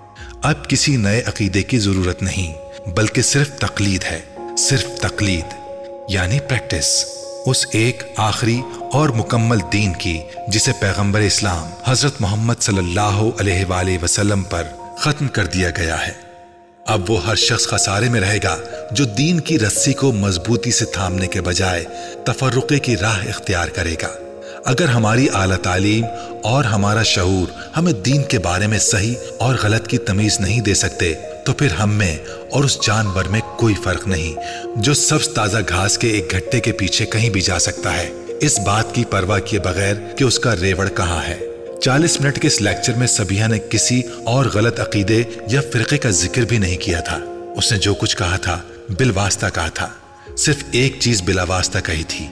اب کسی نئے عقیدے کی ضرورت نہیں بلکہ صرف تقلید ہے، صرف تقلید یعنی پریکٹس اس ایک آخری اور مکمل دین کی جسے پیغمبر اسلام حضرت محمد صلی اللہ علیہ وآلہ وسلم پر ختم کر دیا گیا ہے۔ اب وہ ہر شخص خسارے میں رہے گا جو دین کی رسی کو مضبوطی سے تھامنے کے بجائے تفرقے کی راہ اختیار کرے گا۔ اگر ہماری اعلیٰ تعلیم اور ہمارا شعور ہمیں دین کے بارے میں صحیح اور غلط کی تمیز نہیں دے سکتے تو پھر ہم میں اور اس جانور میں کوئی فرق نہیں جو سبز تازہ گھاس کے ایک گھٹے کے پیچھے کہیں بھی جا سکتا ہے، اس بات کی پرواہ کیے بغیر کہ اس کا ریوڑ کہاں ہے۔ چالیس منٹ کے اس لیکچر میں سبیحہ نے کسی اور غلط عقیدے یا فرقے کا ذکر بھی نہیں کیا تھا۔ اس نے جو کچھ کہا تھا بالواسطہ کہا تھا، صرف ایک چیز بلا واسطہ کہی تھی،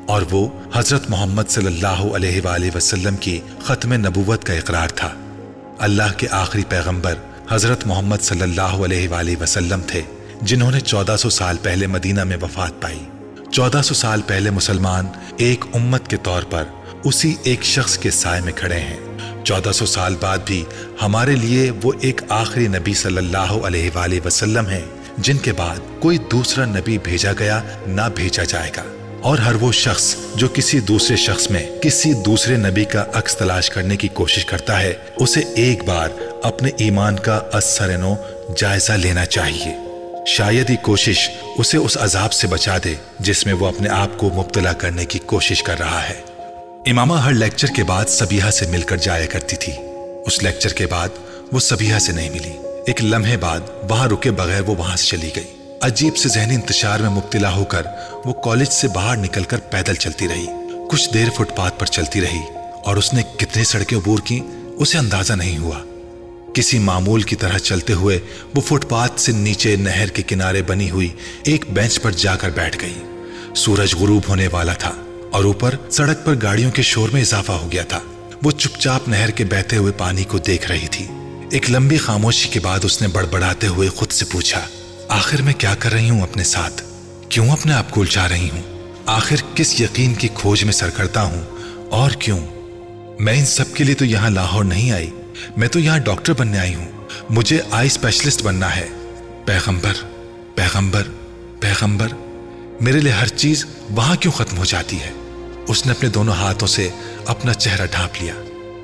और वो हजरत मोहम्मद सल्लल्लाहु अलैहि वआलिहि वसल्लम की खत्म नबूवत का इकरार था। अल्लाह के आखिरी पैगंबर हजरत मोहम्मद सल्लल्लाहु अलैहि वआलिहि वसल्लम थे, जिन्होंने चौदह सौ साल पहले मदीना में वफात पाई। चौदह सौ साल पहले मुसलमान एक उम्मत के तौर पर उसी एक शख्स के साए में खड़े हैं। चौदह सौ साल बाद भी हमारे लिए वो एक आखिरी नबी सल्लल्लाहु अलैहि वआलिहि वसल्लम हैं, जिनके बाद कोई दूसरा नबी भेजा गया ना भेजा जाएगा। और हर वो शख्स जो किसी दूसरे शख्स में किसी दूसरे नबी का अक्स तलाश करने की कोशिश करता है, उसे एक बार अपने ईमान का असरनो जायजा लेना चाहिए। शायद ही कोशिश उसे उस अजाब से बचा दे जिसमें वो अपने आप को मुब्तला करने की कोशिश कर रहा है। इमामा हर लेक्चर के बाद सबीहा से मिलकर जाया करती थी। उस लेक्चर के बाद वो सबीहा से नहीं मिली। एक लम्हे बाद वहां रुके बगैर वो वहां से चली गई। अजीब से जहनी इंतशार में मुब्तला होकर वो कॉलेज से बाहर निकलकर पैदल चलती रही। कुछ देर फुटपाथ पर चलती रही और उसने कितनी सड़कें अबूर की उसे अंदाजा नहीं हुआ। किसी मामूल की तरह चलते हुए वो फुटपाथ से नीचे नहर के किनारे बनी हुई एक बेंच पर जाकर बैठ गई। सूरज गुरूब होने वाला था और ऊपर सड़क पर गाड़ियों के शोर में इजाफा हो गया था। वो चुपचाप नहर के बहते हुए पानी को देख रही थी। एक लंबी खामोशी के बाद उसने बड़बड़ाते हुए खुद से पूछा, आखिर मैं क्या कर रही हूं अपने साथ? क्यों अपने आप को उलझा रही हूं? आखिर किस यकीन की खोज में सर करता हूं और क्यों? मैं इन सब के लिए तो यहां लाहौर नहीं आई। मैं तो यहां डॉक्टर बनने आई हूं। मुझे आई स्पेशलिस्ट बनना है। पैगंबर पैगंबर पैगंबर, मेरे लिए हर चीज वहां क्यों खत्म हो जाती है? उसने अपने दोनों हाथों से अपना चेहरा ढांप लिया।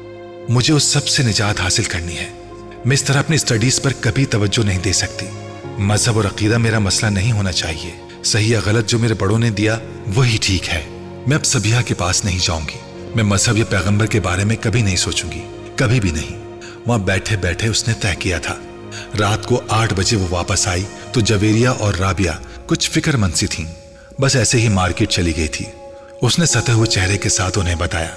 मुझे उस सब से निजात हासिल करनी है। मैं इस तरह अपनी स्टडीज पर कभी तवज्जो नहीं दे सकती। मजहब और अकीदा मेरा मसला नहीं होना चाहिए। सही या गलत जो मेरे बड़ों ने दिया वही ठीक है। मैं अब सबीहा के पास नहीं जाऊंगी। मैं मजहब या पैगंबर के बारे में कभी नहीं सोचूंगी, कभी भी नहीं। वहां बैठे बैठे उसने तय किया था। रात को आठ बजे वो वापस आई तो जवेरिया और राबिया कुछ फिक्रमंद सी थीं। बस ऐसे ही मार्केट चली गई थी। उसने सते हुए चेहरे के साथ उन्हें बताया,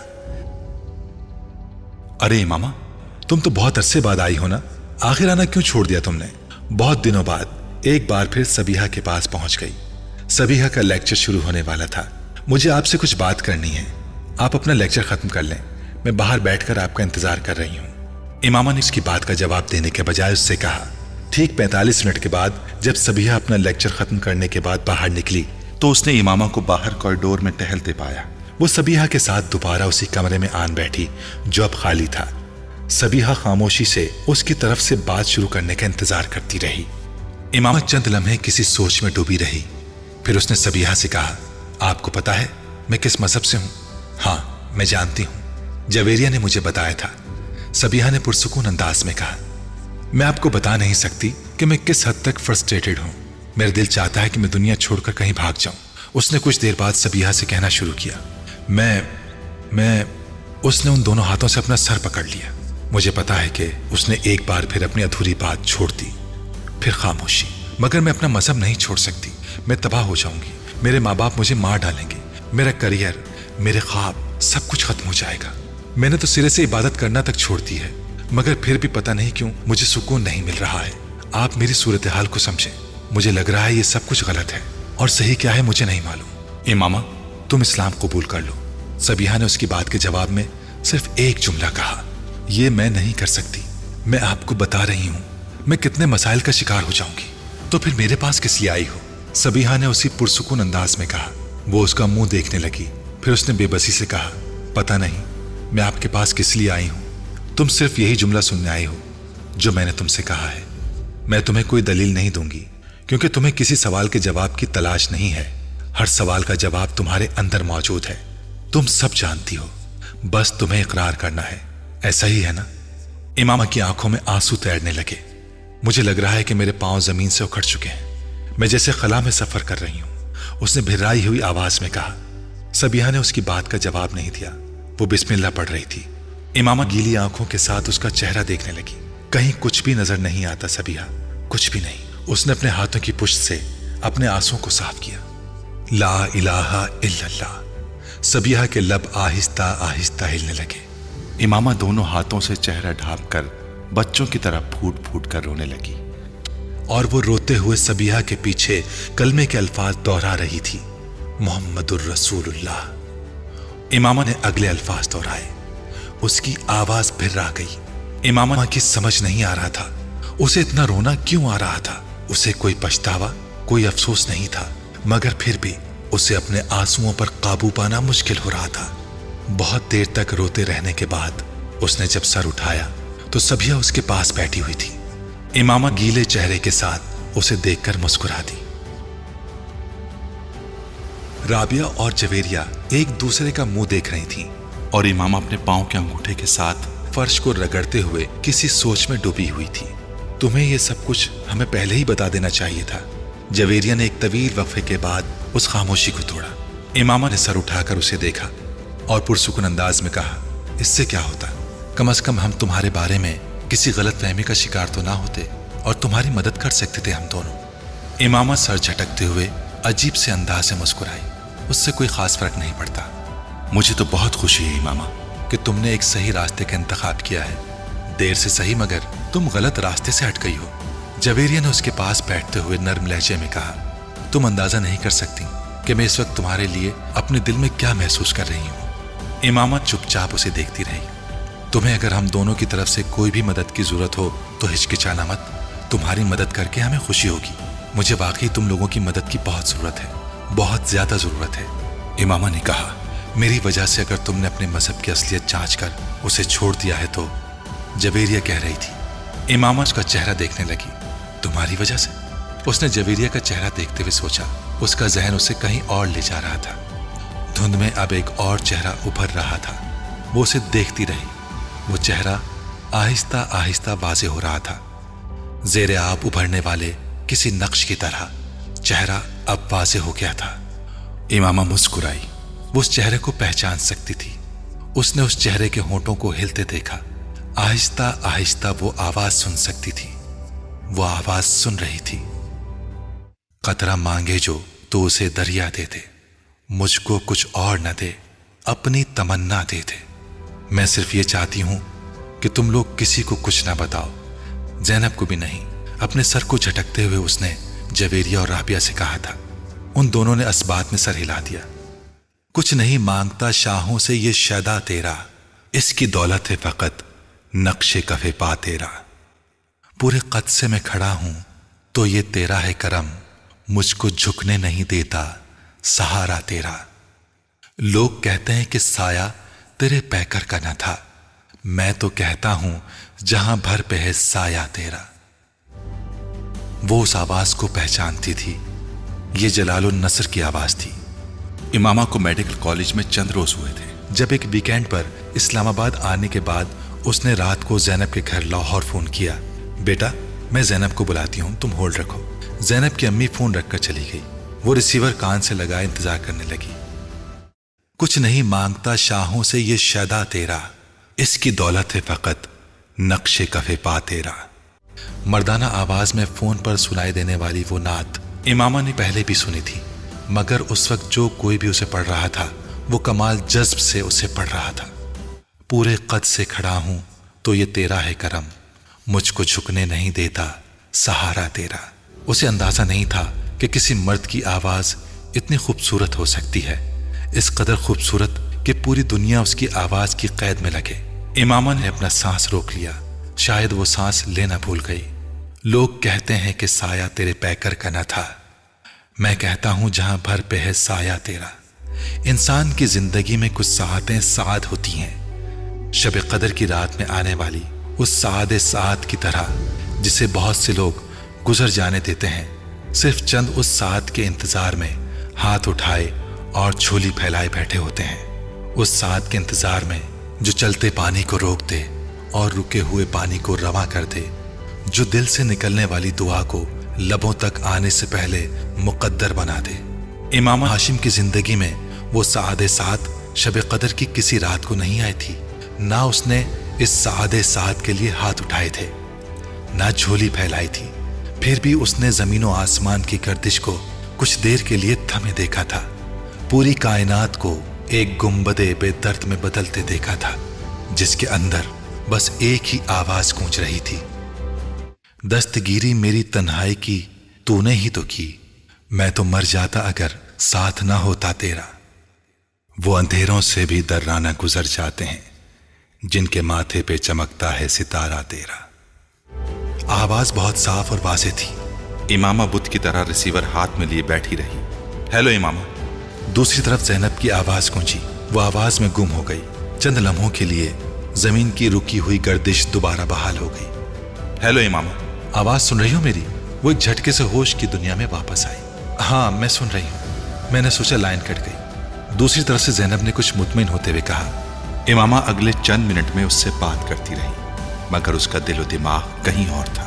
अरे इमामा, तुम तो बहुत अरसे बाद आई हो ना? आखिर आना क्यों छोड़ दिया तुमने? बहुत दिनों बाद एक बार फिर सबीहा के पास पहुंच गई। सबीहा का लेक्चर शुरू होने वाला था। मुझे आपसे कुछ बात करनी है। आप अपना लेक्चर खत्म कर लें, मैं बाहर बैठकर आपका इंतजार कर रही हूं। इमामा ने उसकी बात का जवाब देने के बजाय उससे कहा। ठीक पैंतालीस मिनट के बाद जब सबीहा अपना लेक्चर खत्म करने के बाद बाहर निकली तो उसने इमामा को बाहर कॉरिडोर में टहलते पाया। वो सबीहा के साथ दोबारा उसी कमरे में आन बैठी जो अब खाली था। सबीहा खामोशी से उसकी तरफ से बात शुरू करने का इंतजार करती रही। इमामा चंद लम्हे किसी सोच में डूबी रही। फिर उसने सबीहा से कहा, आपको पता है मैं किस मजहब से हूं? हाँ, मैं जानती हूं, जवेरिया ने मुझे बताया था। सबीहा ने पुरसुकून अंदाज में कहा, मैं आपको बता नहीं सकती कि मैं किस हद तक फ्रस्ट्रेटेड हूं। मेरा दिल चाहता है कि मैं दुनिया छोड़कर कहीं भाग जाऊं। उसने कुछ देर बाद सबीहा से कहना शुरू किया। मैं मैं उसने उन दोनों हाथों से अपना सर पकड़ लिया। मुझे पता है कि उसने एक बार फिर अपनी अधूरी बात छोड़ दी। फिर खामोशी। मगर मैं अपना मजहब नहीं छोड़ सकती। मैं तबाह हो जाऊंगी। मेरे माँ बाप मुझे मार डालेंगे। मेरा करियर, मेरे ख्वाब, सब कुछ खत्म हो जाएगा। मैंने तो सिरे से इबादत करना तक छोड़ दी है, मगर फिर भी पता नहीं क्यों मुझे सुकून नहीं मिल रहा है। आप मेरी सूरत हाल को समझें। मुझे लग रहा है ये सब कुछ गलत है और सही क्या है मुझे नहीं मालूम। इमामा, तुम इस्लाम कबूल कर लो। सबीहा ने उसकी बात के जवाब में सिर्फ एक जुमला कहा, ये मैं नहीं कर सकती। मैं आपको बता रही हूं मैं कितने मसाइल का शिकार हो जाऊंगी। तो फिर मेरे पास किस लिए आई हो? सबीहा ने उसी पुरसुकून अंदाज में कहा। वो उसका मुंह देखने लगी। फिर उसने बेबसी से कहा, पता नहीं मैं आपके पास किस लिए आई हूं। तुम सिर्फ यही जुमला सुनने आई हो जो मैंने तुमसे कहा है। मैं तुम्हें कोई दलील नहीं दूंगी क्योंकि तुम्हें किसी सवाल के जवाब की तलाश नहीं है। हर सवाल का जवाब तुम्हारे अंदर मौजूद है। तुम सब जानती हो, बस तुम्हें इकरार करना है। ऐसा ही है ना? इमामा की आंखों में आंसू तैरने लगे। मुझे लग रहा है कि मेरे पांव जमीन से उखड़ चुके हैं। मैं जैसे खला में सफर कर रही हूं, उसने भिर्राई हुई आवाज में कहा। सबीहा ने उसकी बात का जवाब नहीं दिया। वो बिस्मिल्लाह पढ़ रही थी। इमामा गीली आंखों के साथ उसका चेहरा देखने लगी। कहीं कुछ भी नजर नहीं आता सबीहा, कुछ भी नहीं। उसने अपने हाथों की पुष्ट से अपने आंसुओं को साफ किया। ला इलाहा इल्लल्लाह। सबीहा के लब आहिस्ता आहिस्ता हिलने लगे। इमामा दोनों हाथों से चेहरा ढांप कर बच्चों की तरह फूट फूट कर रोने लगी और वो रोते हुए सबीहा के पीछे कलमे के अल्फाज दोहरा रही थी। मोहम्मद रसूल अल्लाह। इमामा ने अगले अल्फाज दोहराए। उसकी आवाज फिर आ गई। इमामा की समझ नहीं आ रहा था उसे इतना रोना क्यों आ रहा था। उसे कोई पछतावा, कोई अफसोस नहीं था, मगर फिर भी उसे अपने आंसुओं पर काबू पाना मुश्किल हो रहा था। बहुत देर तक रोते रहने के बाद उसने जब सर उठाया तो सबिया उसके पास बैठी हुई थी। इमामा गीले चेहरे के साथ उसे देखकर मुस्कुरा दी। राबिया और जवेरिया एक दूसरे का मुंह देख रही थीं और इमामा अपने पांव के अंगूठे के साथ फर्श को रगड़ते हुए किसी सोच में डूबी हुई थी। तुम्हें यह सब कुछ हमें पहले ही बता देना चाहिए था। जवेरिया ने एक तवील वक्फे के बाद उस खामोशी को तोड़ा। इमामा ने सर उठाकर उसे देखा और पुरसुकून अंदाज में कहा, इससे क्या होता, कम अज कम हम तुम्हारे बारे में किसी गलत फहमी का शिकार तो ना होते और तुम्हारी मदद कर सकते थे हम दोनों। इमामा सर झटकते हुए अजीब से अंदाज से मुस्कुराई। उससे कोई खास फर्क नहीं पड़ता। मुझे तो बहुत खुशी है इमामा कि तुमने एक सही रास्ते का इंतखाब किया है। देर से सही मगर तुम गलत रास्ते से हट गई हो। जवेरिया ने उसके पास बैठते हुए नर्म लहजे में कहा, तुम अंदाजा नहीं कर सकती कि मैं इस वक्त तुम्हारे लिए अपने दिल में क्या महसूस कर रही हूँ। इमामा चुपचाप उसे देखती रही। तुम्हें अगर हम दोनों की तरफ से कोई भी मदद की जरूरत हो तो हिचकिचाना मत। तुम्हारी मदद करके हमें खुशी होगी। मुझे वाकई तुम लोगों की मदद की बहुत जरूरत है, बहुत ज्यादा जरूरत है। इमामा ने कहा, मेरी वजह से अगर तुमने अपने मजहब की असलियत जांच कर उसे छोड़ दिया है तो। जवेरिया कह रही थी। इमामा उसका चेहरा देखने लगी। तुम्हारी वजह से? उसने जवेरिया का चेहरा देखते हुए सोचा। उसका जहन उसे कहीं और ले जा रहा था। धुंध में अब एक और चेहरा उभर रहा था। वो उसे देखती रही। वो चेहरा आहिस्ता आहिस्ता वाज़ेह हो रहा था, ज़ेरे आब उभरने वाले किसी नक्श की तरह। चेहरा अब वाज़ेह हो गया था। इमामा मुस्कुराई। वो उस चेहरे को पहचान सकती थी। उसने उस चेहरे के होंठों को हिलते देखा। आहिस्ता आहिस्ता वो आवाज सुन सकती थी। वो आवाज सुन रही थी, कतरा मांगे जो तो उसे दरिया दे दे, मुझको कुछ और न दे, अपनी तमन्ना दे दे। मैं सिर्फ ये चाहती हूं कि तुम लोग किसी को कुछ ना बताओ, ज़ैनब को भी नहीं। अपने सर को झटकते हुए उसने जवेरिया और राबिया से कहा था। उन दोनों ने असबात में सर हिला दिया। कुछ नहीं मांगता शाहों से ये शैदा तेरा, इसकी दौलत है फकत नक्शे कफे पा तेरा। पूरे कद से मैं खड़ा हूं तो ये तेरा है करम, मुझको झुकने नहीं देता सहारा तेरा। लोग कहते हैं कि साया तेरे पैकर का न था, मैं तो कहता हूं जहां भर पे है साया तेरा। वो उस आवाज को पहचानती थी। ये जलालुन नसर की आवाज थी। इमामा को मेडिकल कॉलेज में चंद रोज हुए थे जब एक वीकेंड पर इस्लामाबाद आने के बाद उसने रात को ज़ैनब के घर लाहौर फोन किया। बेटा, मैं ज़ैनब को बुलाती हूं, तुम होल्ड रखो। ज़ैनब की अम्मी फोन रखकर चली गई। वो रिसीवर कान से लगाए इंतजार करने लगी। कुछ नहीं मांगता शाहों से ये शैदा तेरा, इसकी दौलत है फकत नक्शे कफे पा तेरा। मर्दाना आवाज में फोन पर सुनाई देने वाली वो नात इमामा ने पहले भी सुनी थी, मगर उस वक्त जो कोई भी उसे पढ़ रहा था वो कमाल जज्ब से उसे पढ़ रहा था। पूरे कद से खड़ा हूं तो ये तेरा है करम, मुझको झुकने नहीं देता सहारा तेरा। उसे अंदाजा नहीं था कि किसी मर्द की आवाज इतनी खूबसूरत हो सकती है, इस कदर खूबसूरत कि पूरी दुनिया उसकी आवाज की कैद में लगे। इमामा ने अपना सांस रोक लिया। शायद वो सांस लेना भूल गई। लोग कहते हैं कि साया तेरे पैकर का न था, मैं कहता हूं जहां भर पे है साया तेरा। इंसान की जिंदगी में कुछ साहतें साद होती हैं, शब कदर की रात में आने वाली उस साद साद की तरह जिसे बहुत से लोग गुजर जाने देते हैं, सिर्फ चंद उस साद के इंतजार में हाथ उठाए और झोली फैलाए बैठे होते हैं। उस साद के इंतजार में जो चलते पानी को रोक दे और रुके हुए पानी को रवा कर दे, जो दिल से निकलने वाली दुआ को लबों तक आने से पहले मुकद्दर बना दे। इमाम हाशिम की जिंदगी में वो सादे साद शब कदर की किसी रात को नहीं आई थी। ना उसने इस सादे साद के लिए हाथ उठाए थे, ना झोली फैलाई थी। फिर भी उसने जमीन और आसमान की गर्दिश को कुछ देर के लिए थमे देखा था। पूरी कायनात को एक गुंबदे बेदर्द में बदलते देखा था, जिसके अंदर बस एक ही आवाज गूंज रही थी, दस्तगीरी मेरी तन्हाई की तूने ही तो की। मैं तो मर जाता अगर ساتھ نہ ہوتا تیرا وہ اندھیروں سے بھی درانہ گزر جاتے ہیں جن کے ماتھے پہ چمکتا ہے ستارہ تیرا۔ آواز بہت صاف اور واضح تھی۔ امامہ بت کی طرح ریسیور ہاتھ میں لیے بیٹھی رہی۔ ہیلو امامہ۔ دوسری طرف زینب کی آواز گونجی۔ وہ آواز میں گم ہو گئی۔ چند لمحوں کے لیے زمین کی رکی ہوئی گردش دوبارہ بحال ہو گئی۔ ہیلو امامہ، آواز سن رہی ہو میری؟ وہ ایک جھٹکے سے ہوش کی دنیا میں واپس آئی۔ ہاں میں سن رہی ہوں۔ میں نے سوچا لائن کٹ گئی۔ دوسری طرف سے زینب نے کچھ مطمئن ہوتے ہوئے کہا۔ امامہ اگلے چند منٹ میں اس سے بات کرتی رہی، مگر اس کا دل و دماغ کہیں اور تھا۔